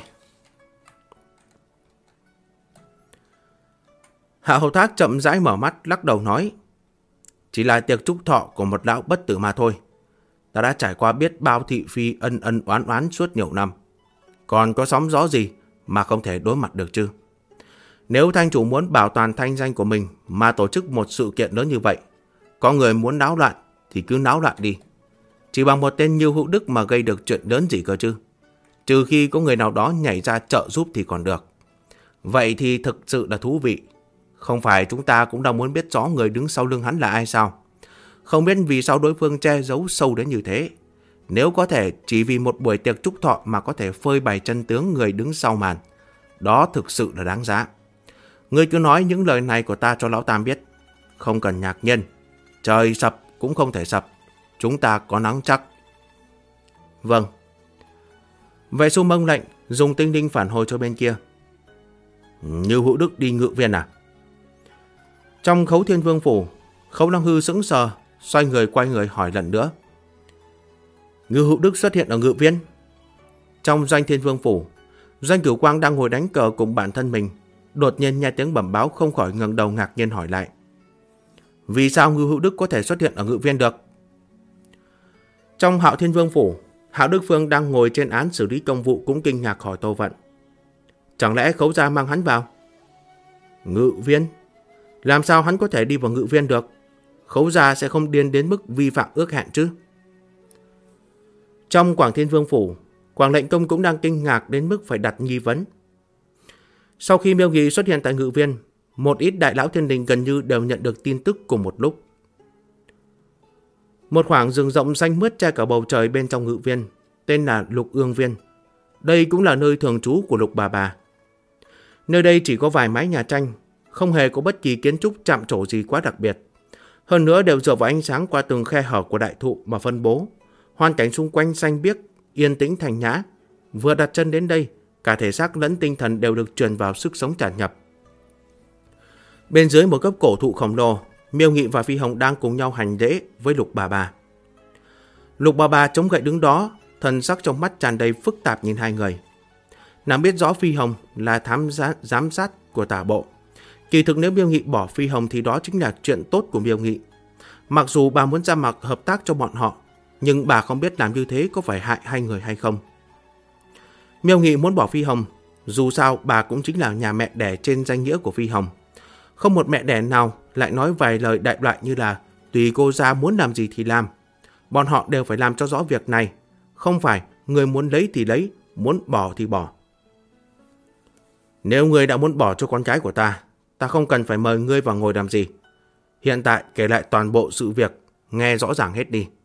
Hạ Hầu Thác chậm rãi mở mắt, lắc đầu nói. Chỉ là tiệc trúc thọ của một lão bất tử mà thôi. Ta đã trải qua biết bao thị phi ân ân oán oán suốt nhiều năm. Còn có sóng gió gì mà không thể đối mặt được chứ? Nếu thanh chủ muốn bảo toàn thanh danh của mình mà tổ chức một sự kiện lớn như vậy, có người muốn náo loạn thì cứ náo loạn đi. Chỉ bằng một tên Ngưu Hữu Đức mà gây được chuyện lớn gì cơ chứ? Trừ khi có người nào đó nhảy ra trợ giúp thì còn được. Vậy thì thực sự là thú vị. Không phải chúng ta cũng đang muốn biết rõ người đứng sau lưng hắn là ai sao? Không biết vì sao đối phương che giấu sâu đến như thế. Nếu có thể chỉ vì một buổi tiệc trúc thọ mà có thể phơi bày chân tướng người đứng sau màn, đó thực sự là đáng giá. Ngươi cứ nói những lời này của ta cho lão Tam biết. Không cần ngạc nhiên. Trời sập cũng không thể sập. Chúng ta có nắng chắc. Vâng. Vệ su mông lệnh, dùng tinh linh phản hồi cho bên kia. Ngưu Hữu Đức đi Ngự Viên à? Trong Khấu Thiên Vương phủ, Khấu Lăng Hư sững sờ, xoay người quay người hỏi lần nữa. Ngưu Hữu Đức xuất hiện ở Ngự Viên. Trong Doanh Thiên Vương phủ, Doanh Cửu Quang đang ngồi đánh cờ cùng bản thân mình, đột nhiên nghe tiếng bẩm báo không khỏi ngẩng đầu ngạc nhiên hỏi lại. Vì sao Ngưu Hữu Đức có thể xuất hiện ở Ngự Viên được? Trong Hạo Thiên Vương phủ, Hạo Đức Phương đang ngồi trên án xử lý công vụ cũng kinh ngạc hỏi Tô Vận. Chẳng lẽ Khấu gia mang hắn vào? Ngự Viên? Làm sao hắn có thể đi vào Ngự Viên được? Khấu gia sẽ không điên đến mức vi phạm ước hẹn chứ? Trong Quảng Thiên Vương phủ, Quảng Lệnh Công cũng đang kinh ngạc đến mức phải đặt nghi vấn. Sau khi Miêu Nghị xuất hiện tại Ngự Viên, một ít đại lão thiên đình gần như đều nhận được tin tức cùng một lúc. Một khoảng rừng rộng xanh mướt che cả bầu trời bên trong Ngự Viên, tên là Lục Ương Viên. Đây cũng là nơi thường trú của Lục bà. Nơi đây chỉ có vài mái nhà tranh, không hề có bất kỳ kiến trúc chạm trổ gì quá đặc biệt. Hơn nữa đều dựa vào ánh sáng qua từng khe hở của đại thụ mà phân bố. Hoàn cảnh xung quanh xanh biếc, yên tĩnh thanh nhã. Vừa đặt chân đến đây, cả thể xác lẫn tinh thần đều được truyền vào sức sống tràn nhập. Bên dưới một gốc cổ thụ khổng lồ, Miêu Nghị và Phi Hồng đang cùng nhau hành lễ với Lục bà. Lục bà chống gậy đứng đó, thần sắc trong mắt tràn đầy phức tạp nhìn hai người. Nàng biết rõ Phi Hồng là giám sát của Tả Bộ. Kỳ thực nếu Miêu Nghị bỏ Phi Hồng thì đó chính là chuyện tốt của Miêu Nghị. Mặc dù bà muốn ra mặt hợp tác cho bọn họ, nhưng bà không biết làm như thế có phải hại hai người hay không. Miêu Nghị muốn bỏ Phi Hồng, dù sao bà cũng chính là nhà mẹ đẻ trên danh nghĩa của Phi Hồng. Không một mẹ đẻ nào lại nói vài lời đại loại như là tùy cô ra muốn làm gì thì làm. Bọn họ đều phải làm cho rõ việc này. Không phải người muốn lấy thì lấy, muốn bỏ thì bỏ. Nếu người đã muốn bỏ cho con gái của ta không cần phải mời ngươi vào ngồi làm gì. Hiện tại kể lại toàn bộ sự việc, nghe rõ ràng hết đi.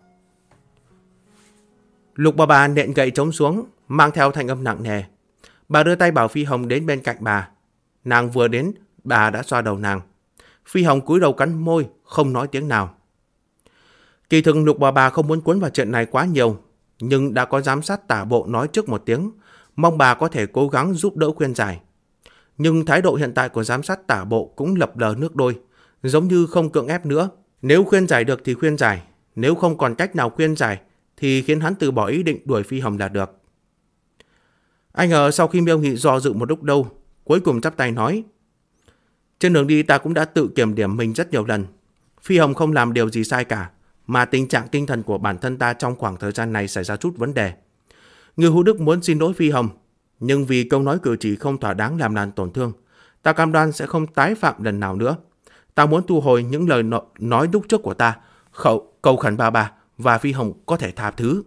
Lục bà nện gậy trống xuống, mang theo thanh âm nặng nề. Bà đưa tay bảo Phi Hồng đến bên cạnh bà. Nàng vừa đến, bà đã xoa đầu nàng. Phi Hồng cúi đầu cắn môi, không nói tiếng nào. Kỳ thực Lục bà không muốn cuốn vào chuyện này quá nhiều, nhưng đã có giám sát Tả Bộ nói trước một tiếng, mong bà có thể cố gắng giúp đỡ khuyên giải. Nhưng thái độ hiện tại của giám sát Tả Bộ cũng lập lờ nước đôi, giống như không cưỡng ép nữa. Nếu khuyên giải được thì khuyên giải, nếu không còn cách nào khuyên giải thì khiến hắn từ bỏ ý định đuổi Phi Hồng là được. Anh ngờ sau khi Miêu Nghị do dự một lúc lâu, cuối cùng chắp tay nói: trên đường đi ta cũng đã tự kiểm điểm mình rất nhiều lần. Phi Hồng không làm điều gì sai cả, mà tình trạng tinh thần của bản thân ta trong khoảng thời gian này xảy ra chút vấn đề. Ngưu Hữu Đức muốn xin lỗi Phi Hồng, nhưng vì câu nói cử chỉ không thỏa đáng làm nàng tổn thương, ta cam đoan sẽ không tái phạm lần nào nữa. Ta muốn thu hồi những lời nói lúc trước của ta, cầu khẩn bà và Phi Hồng có thể tha thứ.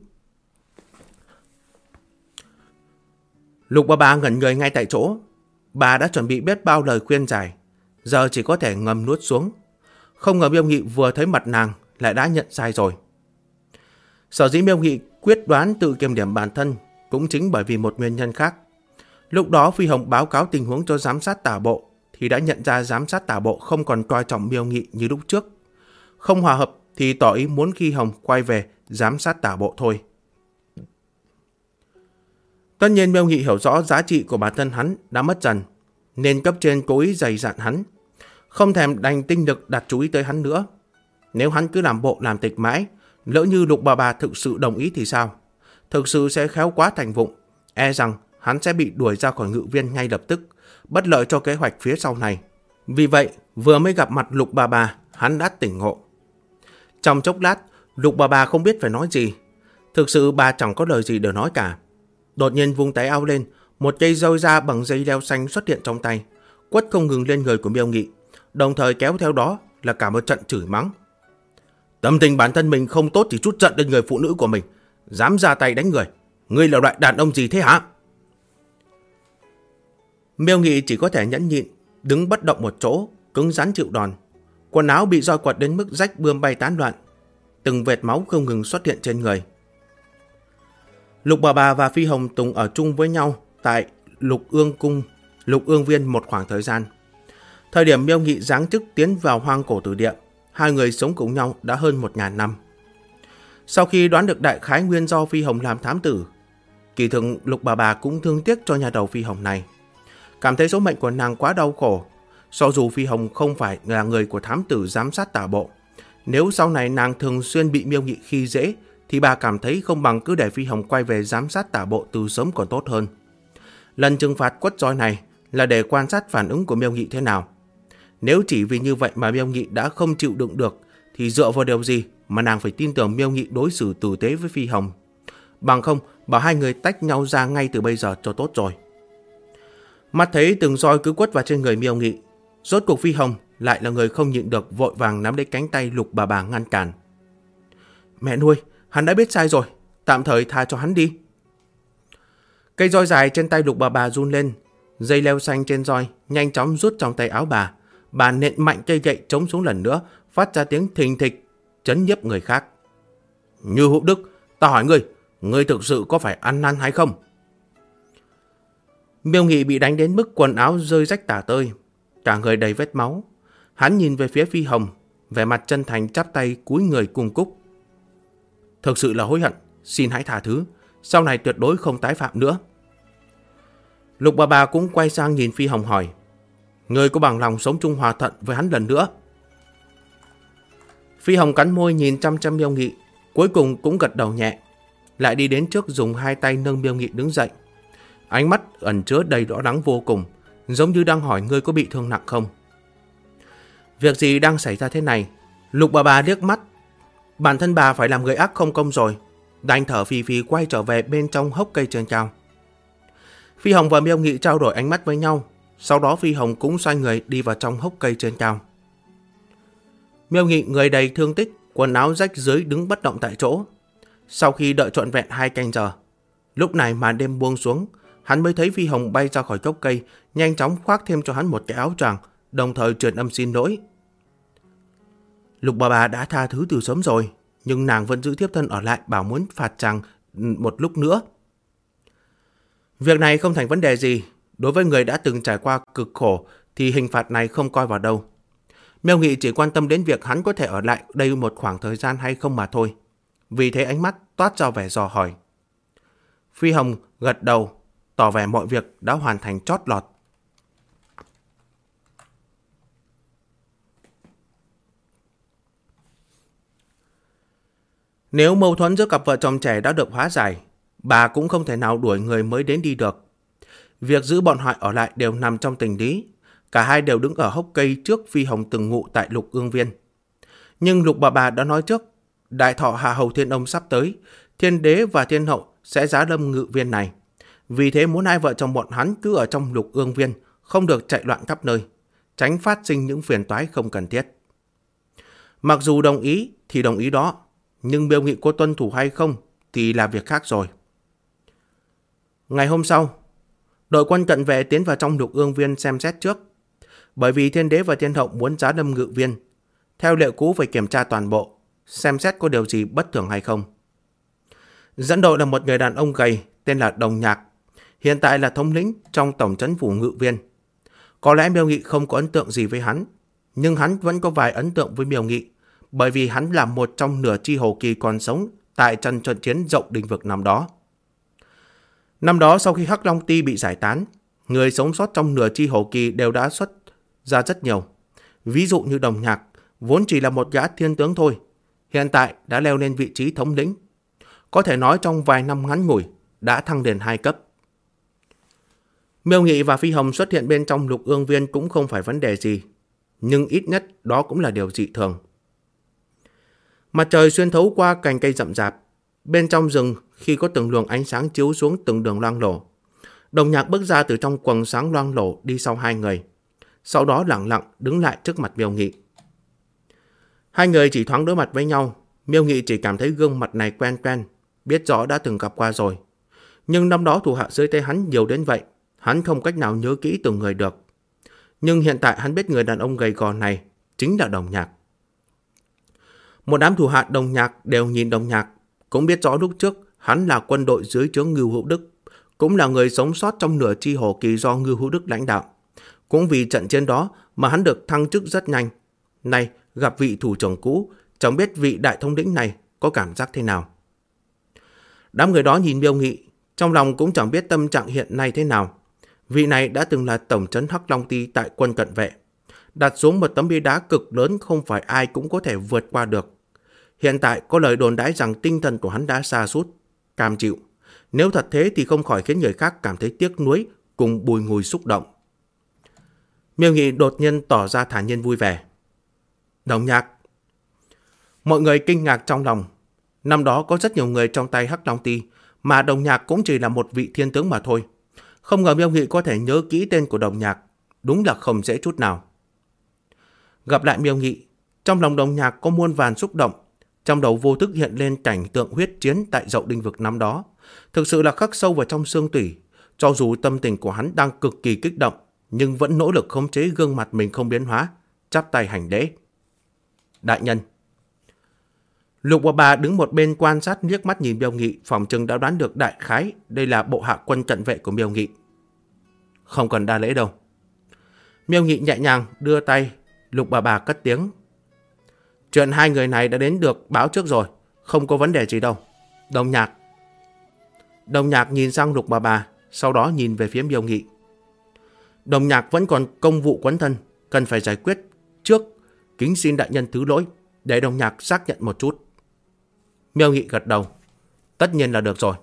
Lục bà ngẩn người ngay tại chỗ. Bà đã chuẩn bị biết bao lời khuyên giải, giờ chỉ có thể ngầm nuốt xuống. Không ngờ Miêu Nghị vừa thấy mặt nàng lại đã nhận sai rồi. Sở dĩ Miêu Nghị quyết đoán tự kiểm điểm bản thân cũng chính bởi vì một nguyên nhân khác. Lúc đó Phi Hồng báo cáo tình huống cho giám sát tả bộ thì đã nhận ra giám sát tả bộ không còn coi trọng Miêu Nghị như lúc trước. Không hòa hợp thì tỏ ý muốn Phi Hồng quay về giám sát tả bộ thôi. Tất nhiên Miêu Nghị hiểu rõ giá trị của bản thân hắn đã mất dần, nên cấp trên cố ý dày dặn hắn, không thèm dành tinh lực đặt chú ý tới hắn nữa. Nếu hắn cứ làm bộ làm tịch mãi, lỡ như Lục bà thực sự đồng ý thì sao? Thực sự sẽ khéo quá thành vụng, e rằng hắn sẽ bị đuổi ra khỏi ngự viên ngay lập tức, bất lợi cho kế hoạch phía sau này. Vì vậy, vừa mới gặp mặt Lục bà, hắn đã tỉnh ngộ. Trong chốc lát, Lục bà không biết phải nói gì. Thực sự bà chẳng có lời gì để nói cả. Đột nhiên vung tay áo lên, một cây roi da bằng dây leo xanh xuất hiện trong tay, quất không ngừng lên người của Miêu Nghị, đồng thời kéo theo đó là cả một trận chửi mắng. Tâm tình bản thân mình không tốt thì chút giận lên người phụ nữ của mình, dám ra tay đánh người. Ngươi là loại đàn ông gì thế hả? Miêu Nghị chỉ có thể nhẫn nhịn, đứng bất động một chỗ, cứng rắn chịu đòn. Quần áo bị roi quật đến mức rách bươm bay tán loạn, từng vệt máu không ngừng xuất hiện trên người. Lục bà và Phi Hồng Tùng ở chung với nhau tại Lục Ương Viên một khoảng thời gian. Thời điểm Miêu Nghị giáng chức tiến vào Hoang Cổ Tử Địa, hai người sống cùng nhau đã hơn 1000 năm. Sau khi đoán được đại khái nguyên do Phi Hồng làm thám tử, kỳ thực Lục bà cũng thương tiếc cho nhà đầu Phi Hồng này, cảm thấy số mệnh của nàng quá đau khổ. Cho dù Phi Hồng không phải là người của thám tử giám sát tả bộ, nếu sau này nàng thường xuyên bị Miêu Nghị khi dễ, thì bà cảm thấy không bằng cứ để Phi Hồng quay về giám sát tả bộ từ sớm còn tốt hơn. Lần trừng phạt quất roi này là để quan sát phản ứng của Miêu Nghị thế nào. Nếu chỉ vì như vậy mà Miêu Nghị đã không chịu đựng được, thì dựa vào điều gì mà nàng phải tin tưởng Miêu Nghị đối xử tử tế với Phi Hồng? Bằng không, bảo hai người tách nhau ra ngay từ bây giờ cho tốt rồi. Mắt thấy từng roi cứ quất vào trên người Miêu Nghị, rốt cuộc Phi Hồng lại là người không nhịn được, vội vàng nắm lấy cánh tay Lục bà ngăn cản. Mẹ nuôi, hắn đã biết sai rồi, tạm thời tha cho hắn đi. Cây roi dài trên tay Lục bà run lên, dây leo xanh trên roi nhanh chóng rút trong tay áo bà. Bà nện mạnh cây gậy trống xuống lần nữa, phát ra tiếng thình thịch, chấn nhiếp người khác. Như Hữu Đức, ta hỏi ngươi thực sự có phải ăn năn hay không? Miêu Nghị bị đánh đến mức quần áo rơi rách tả tơi, cả người đầy vết máu. Hắn nhìn về phía Phi Hồng, vẻ mặt chân thành chắp tay cúi người cung cúc. Thực sự là hối hận, xin hãy tha thứ, sau này tuyệt đối không tái phạm nữa. Lục bà cũng quay sang nhìn Phi Hồng hỏi, ngươi có bằng lòng sống chung hòa thuận với hắn lần nữa? Phi Hồng cắn môi nhìn chăm chăm Miêu Nghị, cuối cùng cũng gật đầu nhẹ, lại đi đến trước dùng hai tay nâng Miêu Nghị đứng dậy. Ánh mắt ẩn chứa đầy rõ lắng vô cùng, giống như đang hỏi ngươi có bị thương nặng không. Việc gì đang xảy ra thế này? Lục bà liếc mắt, bản thân bà phải làm người ác không công rồi, đành thở phì phì quay trở về bên trong hốc cây trên cao. Phi Hồng và Miêu Nghị trao đổi ánh mắt với nhau, sau đó Phi Hồng cũng xoay người đi vào trong hốc cây trên cao. Miêu Nghị người đầy thương tích, quần áo rách rưới đứng bất động tại chỗ. Sau khi đợi trọn vẹn 2 canh giờ, lúc này màn đêm buông xuống, hắn mới thấy Phi Hồng bay ra khỏi gốc cây, nhanh chóng khoác thêm cho hắn một cái áo choàng, đồng thời truyền âm xin lỗi. Lục bà đã tha thứ từ sớm rồi, nhưng nàng vẫn giữ thiếp thân ở lại, bảo muốn phạt chàng một lúc nữa. Việc này không thành vấn đề gì, đối với người đã từng trải qua cực khổ thì hình phạt này không coi vào đâu. Miêu Nghị chỉ quan tâm đến việc hắn có thể ở lại đây một khoảng thời gian hay không mà thôi. Vì thế ánh mắt toát ra vẻ dò hỏi. Phi Hồng gật đầu, tỏ vẻ mọi việc đã hoàn thành chót lọt. Nếu mâu thuẫn giữa cặp vợ chồng trẻ đã được hóa giải, bà cũng không thể nào đuổi người mới đến đi được. Việc giữ bọn họ ở lại đều nằm trong tình lý. Cả hai đều đứng ở hốc cây trước Phi Hồng từng ngụ tại Lục Ương Viên. Nhưng Lục bà đã nói trước, đại thọ Hạ Hầu Thiên Ông sắp tới, Thiên Đế và Thiên Hậu sẽ giá lâm ngự viên này. Vì thế muốn hai vợ chồng bọn hắn cứ ở trong Lục Ương Viên, không được chạy loạn khắp nơi. tránh phát sinh những phiền toái không cần thiết. Mặc dù đồng ý thì đồng ý đó, nhưng Miêu Nghị có tuân thủ hay không thì là việc khác rồi. Ngày hôm sau, đội quân cận vệ tiến vào trong Lục Ương Viên xem xét trước. Bởi vì Thiên Đế và Thiên Hậu muốn giá đâm Ngự Viên, theo lệ cũ phải kiểm tra toàn bộ, xem xét có điều gì bất thường hay không. Dẫn đội là một người đàn ông gầy tên là Đồng Nhạc, hiện tại là thống lĩnh trong tổng trấn phủ Ngự Viên. Có lẽ Miêu Nghị không có ấn tượng gì với hắn, nhưng hắn vẫn có vài ấn tượng với Miêu Nghị, bởi vì hắn là một trong nửa chi hồ kỳ còn sống tại trận chiến Dậu Đình Vực năm đó. Năm đó sau khi Hắc Long Ti bị giải tán, người sống sót trong nửa chi hồ kỳ đều đã xuất ra rất nhiều. Ví dụ như Đồng Nhạc, vốn chỉ là một gã thiên tướng thôi, hiện tại đã leo lên vị trí thống lĩnh. Có thể nói trong vài năm ngắn ngủi đã thăng lên 2 cấp. Miêu Nghị và Phi Hồng xuất hiện bên trong Lục Ương Viên cũng không phải vấn đề gì, nhưng ít nhất đó cũng là điều dị thường. Mặt trời xuyên thấu qua cành cây rậm rạp, bên trong rừng khi có từng luồng ánh sáng chiếu xuống từng đường loang lổ. Đồng Nhạc bước ra từ trong quầng sáng loang lổ đi sau hai người, sau đó lặng lặng đứng lại trước mặt Miêu Nghị. Hai người chỉ thoáng đối mặt với nhau, Miêu Nghị chỉ cảm thấy gương mặt này quen quen, biết rõ đã từng gặp qua rồi. Nhưng năm đó thủ hạ dưới tay hắn nhiều đến vậy, hắn không cách nào nhớ kỹ từng người được. Nhưng hiện tại hắn biết người đàn ông gầy gò này chính là Đồng Nhạc. Một đám thủ hạ Đồng Nhạc đều nhìn Đồng Nhạc, cũng biết rõ lúc trước hắn là quân đội dưới trướng Ngưu Hữu Đức, cũng là người sống sót trong nửa chi hồ kỳ do Ngưu Hữu Đức lãnh đạo. Cũng vì trận chiến đó mà hắn được thăng chức rất nhanh. Nay gặp vị thủ trưởng cũ, chẳng biết vị đại thống lĩnh này có cảm giác thế nào. Đám người đó nhìn Miêu Nghị, trong lòng cũng chẳng biết tâm trạng hiện nay thế nào. Vị này đã từng là tổng trấn Hắc Long Ti tại quân cận vệ, đặt xuống một tấm bia đá cực lớn không phải ai cũng có thể vượt qua được. Hiện tại có lời đồn đãi rằng tinh thần của hắn đã sa sút, cam chịu. Nếu thật thế thì không khỏi khiến người khác cảm thấy tiếc nuối cùng bùi ngùi xúc động. Miêu Nghị đột nhiên tỏ ra thản nhiên vui vẻ. Đồng Nhạc. Mọi người kinh ngạc trong lòng. Năm đó có rất nhiều người trong tay Hắc Long Ti, mà Đồng Nhạc cũng chỉ là một vị thiên tướng mà thôi. Không ngờ Miêu Nghị có thể nhớ kỹ tên của Đồng Nhạc, đúng là không dễ chút nào. Gặp lại Miêu Nghị, trong lòng Đồng Nhạc có muôn vàn xúc động, trong đầu vô thức hiện lên cảnh tượng huyết chiến tại Dậu Đinh Vực năm đó. Thực sự là khắc sâu vào trong xương tủy, cho dù tâm tình của hắn đang cực kỳ kích động, nhưng vẫn nỗ lực khống chế gương mặt mình không biến hóa, chắp tay hành lễ. Đại nhân. Lục Bà đứng một bên quan sát liếc mắt nhìn Miêu Nghị, phỏng chừng đã đoán được đại khái đây là bộ hạ quân cận vệ của Miêu Nghị. Không cần đa lễ đâu. Miêu Nghị nhẹ nhàng đưa tay, Lục Bà cất tiếng. Chuyện hai người này đã đến được báo trước rồi, không có vấn đề gì đâu. Đồng Nhạc. Đồng Nhạc nhìn sang Lục Bà, sau đó nhìn về phía Miêu Nghị. Đồng Nhạc vẫn còn công vụ quấn thân, cần phải giải quyết trước, kính xin đại nhân thứ lỗi, để Đồng Nhạc xác nhận một chút. Miêu Nghị gật đầu. Tất nhiên là được rồi.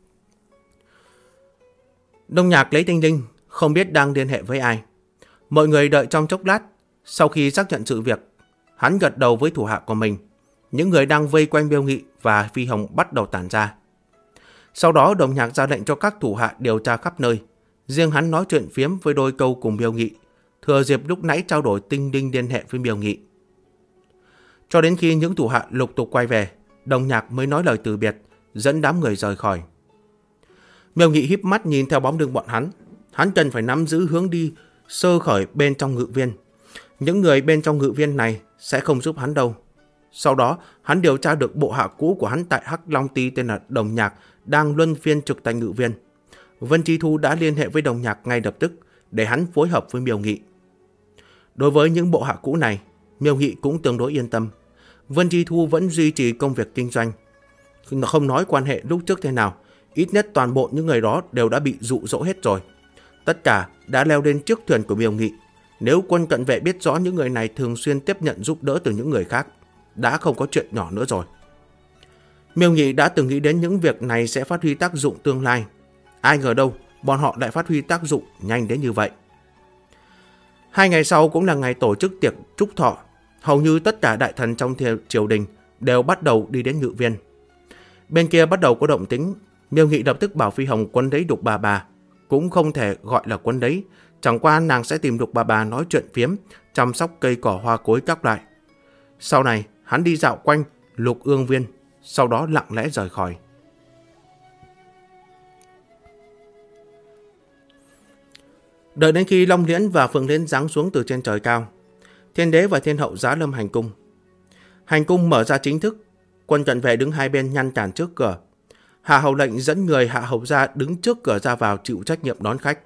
Đồng Nhạc lấy tinh linh, không biết đang liên hệ với ai. Mọi người đợi trong chốc lát, sau khi xác nhận sự việc, hắn gật đầu với thủ hạ của mình. Những người đang vây quanh Miêu Nghị và Phi Hồng bắt đầu tản ra. Sau đó Đồng Nhạc ra lệnh cho các thủ hạ điều tra khắp nơi. Riêng hắn nói chuyện phiếm với đôi câu cùng Miêu Nghị, thừa dịp lúc nãy trao đổi tinh linh liên hệ với Miêu Nghị. Cho đến khi những thủ hạ lục tục quay về, Đồng Nhạc mới nói lời từ biệt, dẫn đám người rời khỏi. Miêu Nghị híp mắt nhìn theo bóng lưng bọn hắn. Hắn cần phải nắm giữ hướng đi sơ khởi bên trong Ngự Viên. Những người bên trong Ngự Viên này sẽ không giúp hắn đâu. Sau đó, hắn điều tra được bộ hạ cũ của hắn tại Hắc Long Ti tên là Đồng Nhạc đang luân phiên trực tại Ngự Viên. Vân Chi Thu đã liên hệ với Đồng Nhạc ngay lập tức để hắn phối hợp với Miêu Nghị. Đối với những bộ hạ cũ này, Miêu Nghị cũng tương đối yên tâm. Vân Chi Thu vẫn duy trì công việc kinh doanh. Không nói quan hệ lúc trước thế nào, ít nhất toàn bộ những người đó đều đã bị dụ dỗ hết rồi. Tất cả đã leo lên chiếc thuyền của Miêu Nghị. Nếu quân cận vệ biết rõ những người này thường xuyên tiếp nhận giúp đỡ từ những người khác, đã không có chuyện nhỏ nữa rồi. Miêu Nghị đã từng nghĩ đến những việc này sẽ phát huy tác dụng tương lai. Ai ngờ đâu, bọn họ lại phát huy tác dụng nhanh đến như vậy. 2 ngày sau cũng là ngày tổ chức tiệc trúc thọ. Hầu như tất cả đại thần trong triều đình đều bắt đầu đi đến Ngự Viên. Bên kia bắt đầu có động tĩnh, Miêu Nghị lập tức bảo Phi Hồng quấn đấy Lục Bà, cũng không thể gọi là quấn đấy, Chẳng qua nàng sẽ tìm Lục bà nói chuyện phiếm, chăm sóc cây cỏ hoa cối các loại. Sau này, hắn đi dạo quanh Lục Ương Viên, sau đó lặng lẽ rời khỏi. Đợi đến khi Long Liễn và Phượng Liễn giáng xuống từ trên trời cao, Thiên Đế và Thiên Hậu giá lâm hành cung. Hành cung mở ra chính thức, quân cận vệ đứng hai bên ngăn cản trước cửa. Hạ hầu lệnh dẫn người Hạ hầu gia đứng trước cửa ra vào chịu trách nhiệm đón khách.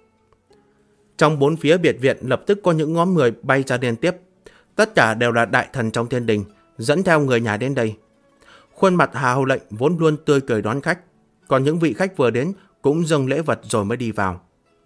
Trong bốn phía biệt viện lập tức có những ngóm người bay ra liên tiếp. Tất cả đều là đại thần trong thiên đình, dẫn theo người nhà đến đây. Khuôn mặt Hạ hầu lệnh vốn luôn tươi cười đón khách, còn những vị khách vừa đến cũng dâng lễ vật rồi mới đi vào.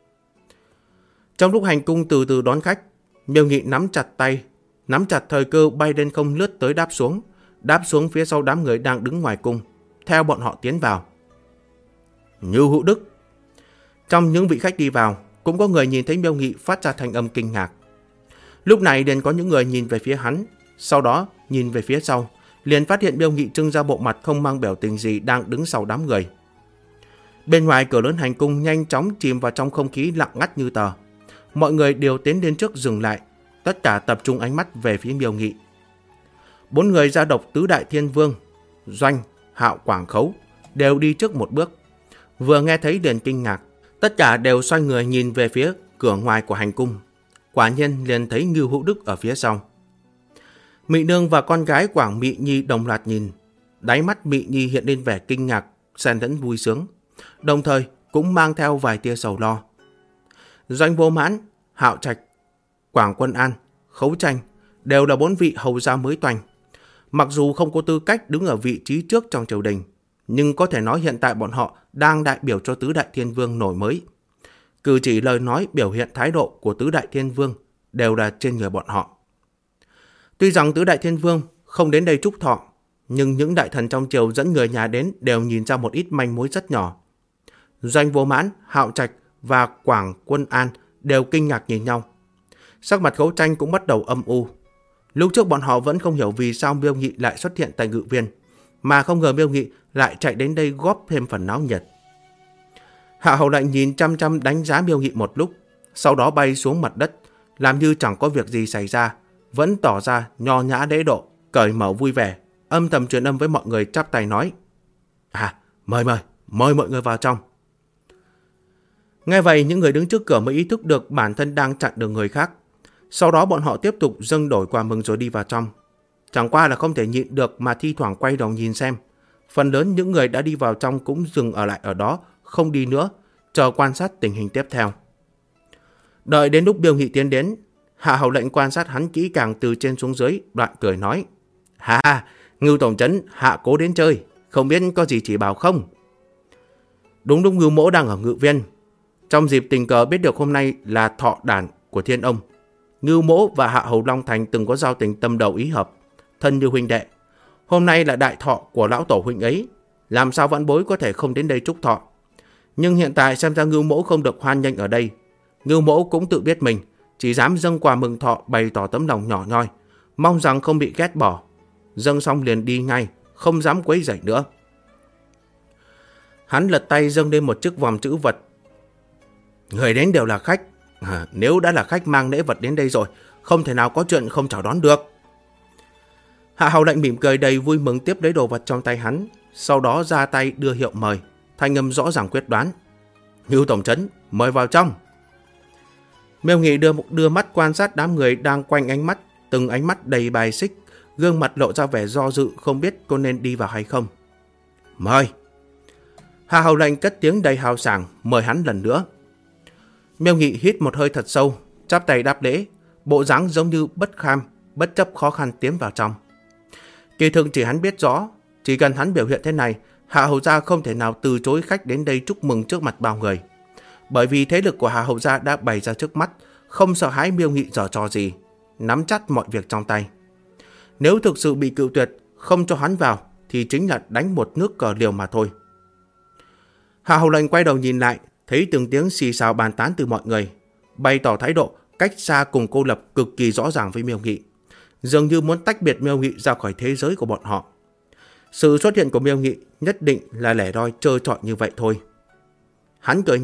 Trong lúc hành cung từ từ đón khách, Miêu Nghị nắm chặt thời cơ bay lên không lướt tới đáp xuống phía sau đám người đang đứng ngoài cung, theo bọn họ tiến vào. Như Hữu Đức. Trong những vị khách đi vào, cũng có người nhìn thấy Miêu Nghị phát ra thanh âm kinh ngạc. Lúc này liền có những người nhìn về phía hắn, sau đó nhìn về phía sau, liền phát hiện Miêu Nghị trưng ra bộ mặt không mang biểu tình gì đang đứng sau đám người. Bên ngoài cửa lớn hành cung nhanh chóng chìm vào trong không khí lặng ngắt như tờ. Mọi người đều tiến đến trước dừng lại, tất cả tập trung ánh mắt về phía Miêu Nghị. 4 người gia độc tứ đại thiên vương, Doanh, Hạo, Quảng Khấu đều đi trước một bước. Vừa nghe thấy liền kinh ngạc, tất cả đều xoay người nhìn về phía cửa ngoài của hành cung. Quả nhiên liền thấy Ngưu Hữu Đức ở phía sau. Mị Nương và con gái Quảng Mị Nhi đồng loạt nhìn, đáy mắt Mị Nhi hiện lên vẻ kinh ngạc, xen lẫn vui sướng, đồng thời cũng mang theo vài tia sầu lo. Doanh Vô Mãn, Hạo Trạch, Quảng Quân An, Khấu Tranh đều là 4 vị hầu gia mới toanh. Mặc dù không có tư cách đứng ở vị trí trước trong triều đình, nhưng có thể nói hiện tại bọn họ đang đại biểu cho tứ đại thiên vương nổi mới. Cử chỉ lời nói biểu hiện thái độ của tứ đại thiên vương đều là trên người bọn họ. Tuy rằng tứ đại thiên vương không đến đây chúc thọ, nhưng những đại thần trong triều dẫn người nhà đến đều nhìn ra một ít manh mối rất nhỏ. Doanh Vô Mãn, Hạo Trạch và Quảng Quân An đều kinh ngạc nhìn nhau. Sắc mặt Khấu Tranh cũng bắt đầu âm u. Lúc trước bọn họ vẫn không hiểu vì sao Miêu Nghị lại xuất hiện tại ngự viên, mà không ngờ Miêu Nghị lại chạy đến đây góp thêm phần náo nhiệt. Hạ hầu lệnh nhìn chăm chăm đánh giá Miêu Nghị một lúc, sau đó bay xuống mặt đất, làm như chẳng có việc gì xảy ra, vẫn tỏ ra nho nhã lễ độ, cởi mở vui vẻ, âm thầm truyền âm với mọi người chắp tay nói: mời mọi người vào trong. Nghe vậy, những người đứng trước cửa mới ý thức được bản thân đang chặn đường người khác. Sau đó bọn họ tiếp tục dâng đổi quà mừng rồi đi vào trong. Chẳng qua là không thể nhịn được mà thi thoảng quay đầu nhìn xem. Phần lớn những người đã đi vào trong cũng dừng ở lại ở đó, không đi nữa, chờ quan sát tình hình tiếp theo. Đợi đến lúc Miêu Nghị tiến đến, Hạ hầu lệnh quan sát hắn kỹ càng từ trên xuống dưới, đoạn cười nói: Ngưu tổng trấn, Hạ cố đến chơi, không biết có gì chỉ bảo không? Đúng lúc Ngưu mỗ đang ở ngự viên. Trong dịp tình cờ biết được hôm nay là thọ đản của Thiên Ông, Ngưu mỗ và Hạ hầu Long Thành từng có giao tình tâm đầu ý hợp, thân như huynh đệ. Hôm nay là đại thọ của lão tổ huynh ấy, làm sao vãn bối có thể không đến đây chúc thọ? Nhưng hiện tại xem ra Ngưu mỗ không được hoan nghênh ở đây. Ngưu mỗ cũng tự biết mình chỉ dám dâng quà mừng thọ bày tỏ tấm lòng nhỏ nhoi, mong rằng không bị ghét bỏ. Dâng xong liền đi ngay, không dám quấy rầy nữa. Hắn lật tay dâng lên một chiếc vòm chữ vật. Người đến đều là khách, nếu đã là khách mang lễ vật đến đây rồi, không thể nào có chuyện không chào đón được. Hạ hầu lệnh mỉm cười đầy vui mừng tiếp lấy đồ vật trong tay hắn, sau đó ra tay đưa hiệu mời, thanh âm rõ ràng quyết đoán: Ngưu tổng trấn, mời vào trong. Miêu Nghị đưa mắt quan sát đám người đang quanh từng ánh mắt đầy bài xích, gương mặt lộ ra vẻ do dự, không biết có nên đi vào hay không. Mời. Hạ hầu lệnh cất tiếng đầy hào sảng mời hắn lần nữa. Miêu Nghị hít một hơi thật sâu, chắp tay đáp lễ, bộ dáng giống như bất chấp khó khăn tiến vào trong. Kỳ thực chỉ hắn biết rõ, chỉ cần hắn biểu hiện thế này, Hạ hầu gia không thể nào từ chối khách đến đây chúc mừng trước mặt bao người. Bởi vì thế lực của Hạ hầu gia đã bày ra trước mắt, không sợ hãi Miêu Nghị giở trò gì, nắm chắc mọi việc trong tay. Nếu thực sự bị cự tuyệt, không cho hắn vào, thì chính là đánh một nước cờ liều mà thôi. Hạ hầu lệnh quay đầu nhìn lại, thấy từng tiếng xì xào bàn tán từ mọi người, bày tỏ thái độ cách xa cùng cô lập cực kỳ rõ ràng với Miêu Nghị, dường như muốn tách biệt Miêu Nghị ra khỏi thế giới của bọn họ. Sự xuất hiện của Miêu Nghị nhất định là lẻ loi trơ trọi như vậy thôi. Hắn cười nhạt,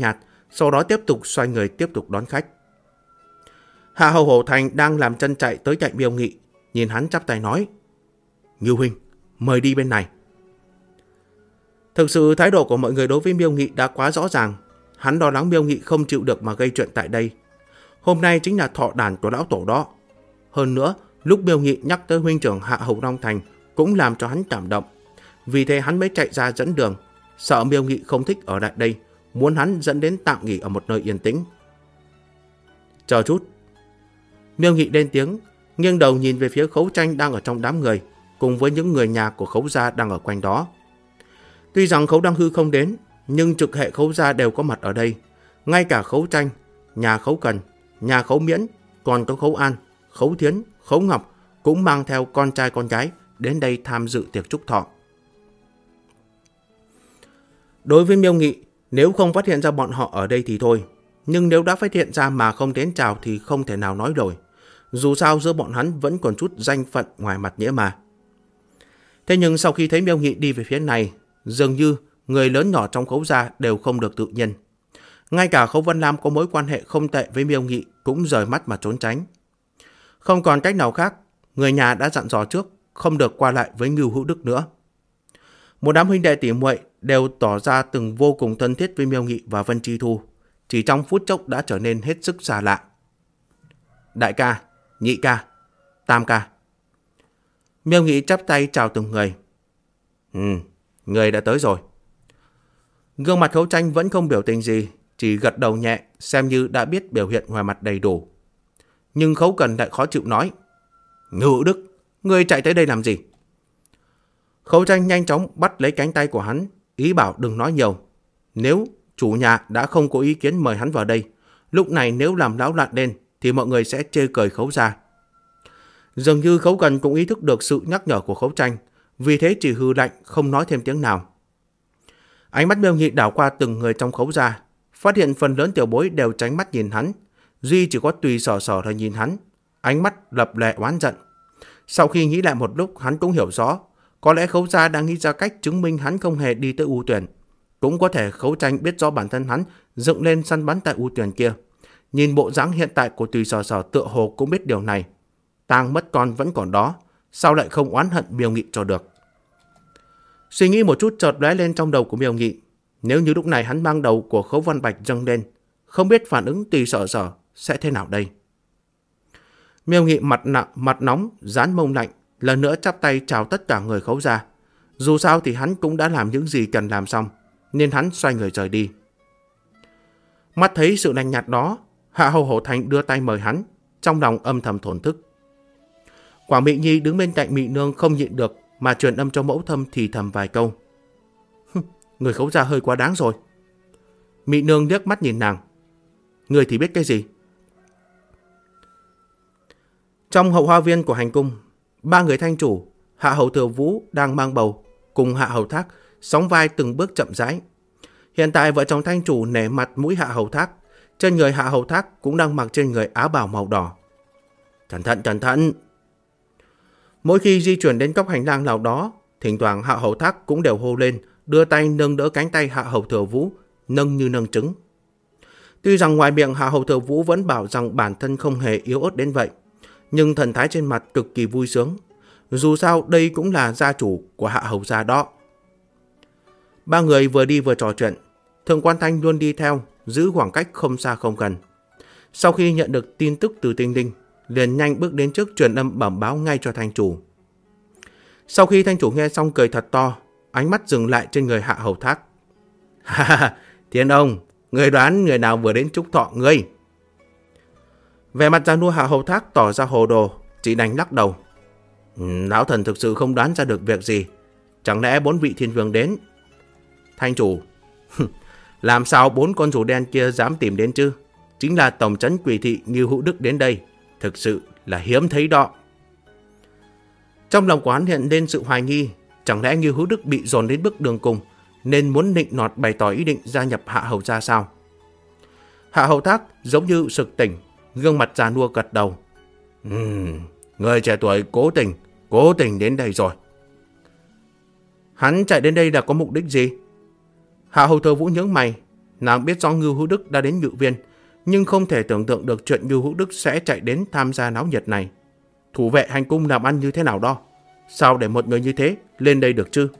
sau đó tiếp tục xoay người tiếp tục đón khách. Hạ Hầu Hổ Thành đang làm chân chạy tới cạnh Miêu Nghị, nhìn hắn chắp tay nói: Ngưu huynh, mời đi bên này. Thực sự thái độ của mọi người đối với Miêu Nghị đã quá rõ ràng. Hắn lo lắng Miêu Nghị không chịu được mà gây chuyện tại đây. Hôm nay chính là thọ đản của lão tổ đó. Hơn nữa, lúc Miêu Nghị nhắc tới huynh trưởng Hạ Hầu Long Thành cũng làm cho hắn cảm động. Vì thế hắn mới chạy ra dẫn đường, sợ Miêu Nghị không thích ở lại đây, muốn hắn dẫn đến tạm nghỉ ở một nơi yên tĩnh. Chờ chút. Miêu Nghị lên tiếng, nghiêng đầu nhìn về phía Khấu Tranh đang ở trong đám người, cùng với những người nhà của Khấu gia đang ở quanh đó. Tuy rằng Khấu Đăng Hư không đến, nhưng trực hệ Khấu gia đều có mặt ở đây. Ngay cả Khấu Tranh, nhà Khấu Cần, nhà Khấu Miễn, còn có Khấu An, Khấu Thiến, Khấu Ngọc cũng mang theo con trai con gái đến đây tham dự tiệc chúc thọ. Đối với Miêu Nghị, nếu không phát hiện ra bọn họ ở đây thì thôi, nhưng nếu đã phát hiện ra mà không đến chào thì không thể nào nói nổi. Dù sao giữa bọn hắn vẫn còn chút danh phận ngoài mặt nghĩa mà. Thế nhưng sau khi thấy Miêu Nghị đi về phía này, dường như người lớn nhỏ trong Khấu gia đều không được tự nhiên. Ngay cả Khấu Vân Lam có mối quan hệ không tệ với Miêu Nghị cũng rời mắt mà trốn tránh. Không còn cách nào khác, người nhà đã dặn dò trước không được qua lại với Ngưu Hữu Đức nữa. Một đám huynh đệ tỷ muội đều tỏ ra từng vô cùng thân thiết với Miêu Nghị và Vân Chi Thu, chỉ trong phút chốc đã trở nên hết sức xa lạ. Đại ca, nhị ca, tam ca. Miêu Nghị chắp tay chào từng người. Người đã tới rồi. Gương mặt Khấu Tranh vẫn không biểu tình gì, chỉ gật đầu nhẹ, xem như đã biết biểu hiện ngoài mặt đầy đủ. Nhưng Khấu Cần lại khó chịu nói: Ngưu Đức, ngươi chạy tới đây làm gì? Khấu Tranh nhanh chóng bắt lấy cánh tay của hắn, ý bảo đừng nói nhiều. Nếu chủ nhà đã không có ý kiến mời hắn vào đây, lúc này nếu làm náo loạn lên thì mọi người sẽ chê cười Khấu gia. Dường như Khấu Cần cũng ý thức được sự nhắc nhở của Khấu Tranh, vì thế chỉ hừ lạnh không nói thêm tiếng nào. Ánh mắt Miêu Nghị đảo qua từng người trong Khấu gia, phát hiện phần lớn tiểu bối đều tránh mắt nhìn hắn, duy chỉ có Tùy Sở Sở là nhìn hắn, ánh mắt lập lệ oán giận. Sau khi nghĩ lại một lúc, hắn cũng hiểu rõ, có lẽ Khấu gia đang nghĩ ra cách chứng minh hắn không hề đi tới U Tuyển. Cũng có thể Khấu Tranh biết rõ bản thân hắn dựng lên săn bắn tại U Tuyển kia. Nhìn bộ dáng hiện tại của Tùy Sở Sở tựa hồ cũng biết điều này. Tang mất con vẫn còn đó, sao lại không oán hận Miêu Nghị cho được? Suy nghĩ một chút chợt lóe lên trong đầu của Miêu Nghị. Nếu như lúc này hắn mang đầu của Khấu Văn Bạch dâng lên, không biết phản ứng Tùy Sở Sở sẽ thế nào đây? Miêu Nghị mặt nóng, dán mông lạnh, lần nữa chắp tay chào tất cả người Khấu gia. Dù sao thì hắn cũng đã làm những gì cần làm xong, nên hắn xoay người rời đi. Mắt thấy sự lạnh nhạt đó, Hạ Hầu Hổ Thành đưa tay mời hắn, trong lòng âm thầm thổn thức. Quảng Mị Nhi đứng bên cạnh Mị Nương không nhịn được mà truyền âm cho mẫu thân thì thầm vài câu. Người Khấu gia hơi quá đáng rồi. Mị Nương liếc mắt nhìn nàng. Người thì biết cái gì? Trong hậu hoa viên của hành cung, ba người thanh chủ, Hạ Hầu Thừa Vũ đang mang bầu, cùng Hạ Hầu Thác sóng vai từng bước chậm rãi. Hiện tại vợ chồng thanh chủ nể mặt mũi Hạ Hầu Thác, trên người Hạ Hầu Thác cũng đang mặc trên người áo bào màu đỏ. Cẩn thận, cẩn thận! Mỗi khi di chuyển đến góc hành lang nào đó, thỉnh thoảng Hạ Hầu Thác cũng đều hô lên, đưa tay nâng đỡ cánh tay Hạ Hầu Thừa Vũ, nâng như nâng trứng. Tuy rằng ngoài miệng Hạ Hầu Thừa Vũ vẫn bảo rằng bản thân không hề yếu ớt đến vậy, nhưng thần thái trên mặt cực kỳ vui sướng. Dù sao đây cũng là gia chủ của Hạ Hầu gia đó. Ba người vừa đi vừa trò chuyện. Thượng quan Thanh luôn đi theo, giữ khoảng cách không xa không gần. Sau khi nhận được tin tức từ Tinh Linh, liền nhanh bước đến trước truyền âm bẩm báo ngay cho Thanh chủ. Sau khi Thanh chủ nghe xong cười thật to, ánh mắt dừng lại trên người Hạ Hầu Thác. Ha ha, Thiên ông, người đoán người nào vừa đến chúc thọ ngươi? Vẻ mặt già nua Hạ Hầu Thác tỏ ra hồ đồ, chỉ đành lắc đầu. Lão thần thực sự không đoán ra được việc gì. Chẳng lẽ 4 vị thiên vương đến? Thanh chủ, làm sao 4 con rùa đen kia dám tìm đến chứ? Chính là tổng trấn quỷ thị Ngưu Hữu Đức đến đây. Thực sự là hiếm thấy đó. Trong lòng của hắn hiện lên sự hoài nghi. Chẳng lẽ Ngưu Hữu Đức bị dồn đến bước đường cùng, nên muốn nịnh nọt bày tỏ ý định gia nhập Hạ Hầu gia sao? Hạ Hầu Thác giống như sực tỉnh, gương mặt già nua gật đầu. Người trẻ tuổi cố tình đến đây rồi. Hắn chạy đến đây là có mục đích gì? Hạ Hầu Thừa Vũ nhướng mày, Nàng biết rõ Ngưu Hữu Đức đã đến Ngự Viên, nhưng không thể tưởng tượng được chuyện Ngưu Hữu Đức sẽ chạy đến tham gia náo nhiệt này. Thủ vệ hành cung làm ăn như thế nào đo? Sao để một người như thế lên đây được chứ?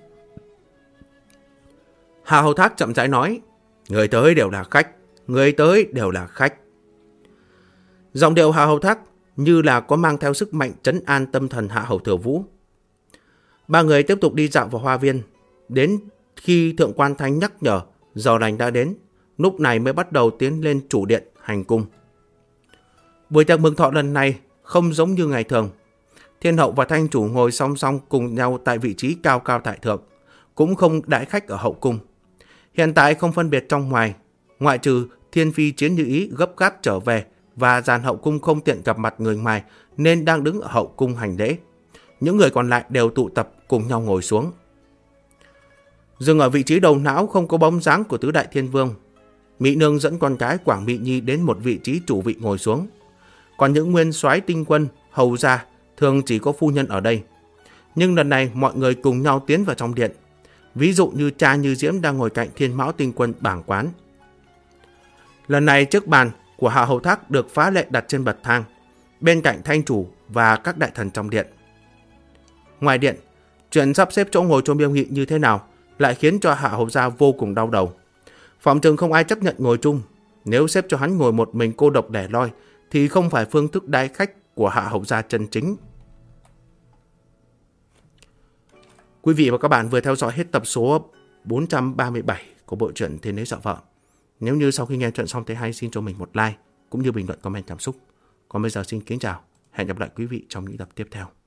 Hạ Hầu Thác chậm rãi nói, người tới đều là khách, người tới đều là khách. Giọng điệu Hạ Hầu Thác như là có mang theo sức mạnh trấn an tâm thần Hạ Hầu Thừa Vũ. Ba người tiếp tục đi dạo vào hoa viên. Đến khi Thượng Quan Thanh nhắc nhở giờ lành đã đến, lúc này mới bắt đầu tiến lên chủ điện hành cung. Buổi tiệc mừng thọ lần này không giống như ngày thường. Thiên hậu và thanh chủ ngồi song song cùng nhau tại vị trí cao cao tại thượng, cũng không đãi khách ở hậu cung. Hiện tại không phân biệt trong ngoài, ngoại trừ Thiên Phi Chiến Như Ý gấp gáp trở về và dàn hậu cung không tiện gặp mặt người ngoài nên đang đứng ở hậu cung hành lễ. Những người còn lại đều tụ tập cùng nhau ngồi xuống. Dừng ở vị trí đầu não không có bóng dáng của tứ đại thiên vương. Mỹ Nương dẫn con gái Quảng Mỹ Nhi đến một vị trí chủ vị ngồi xuống. Còn những nguyên soái tinh quân, hầu gia thường chỉ có phu nhân ở đây. Nhưng lần này mọi người cùng nhau tiến vào trong điện. Ví dụ như cha Như Diễm đang ngồi cạnh Thiên Mão tinh quân bảng quán. Lần này chiếc bàn của Hạ Hầu Thác được phá lệ đặt trên bậc thang, bên cạnh thanh chủ và các đại thần trong điện. Ngoài điện, chuyện sắp xếp chỗ ngồi cho Miêu Nghị như thế nào lại khiến cho Hạ Hầu gia vô cùng đau đầu. Phỏng chừng không ai chấp nhận ngồi chung. Nếu xếp cho hắn ngồi một mình cô độc lẻ loi thì không phải phương thức đãi khách của Hạ Hầu gia chân chính. Quý vị và các bạn vừa theo dõi hết tập số 437 của bộ truyện Thiên Đế Dọa Vợ. Nếu như sau khi nghe chuyện xong thấy hay, xin cho mình một like cũng như bình luận comment cảm xúc. Còn bây giờ xin kính chào, hẹn gặp lại quý vị trong những tập tiếp theo.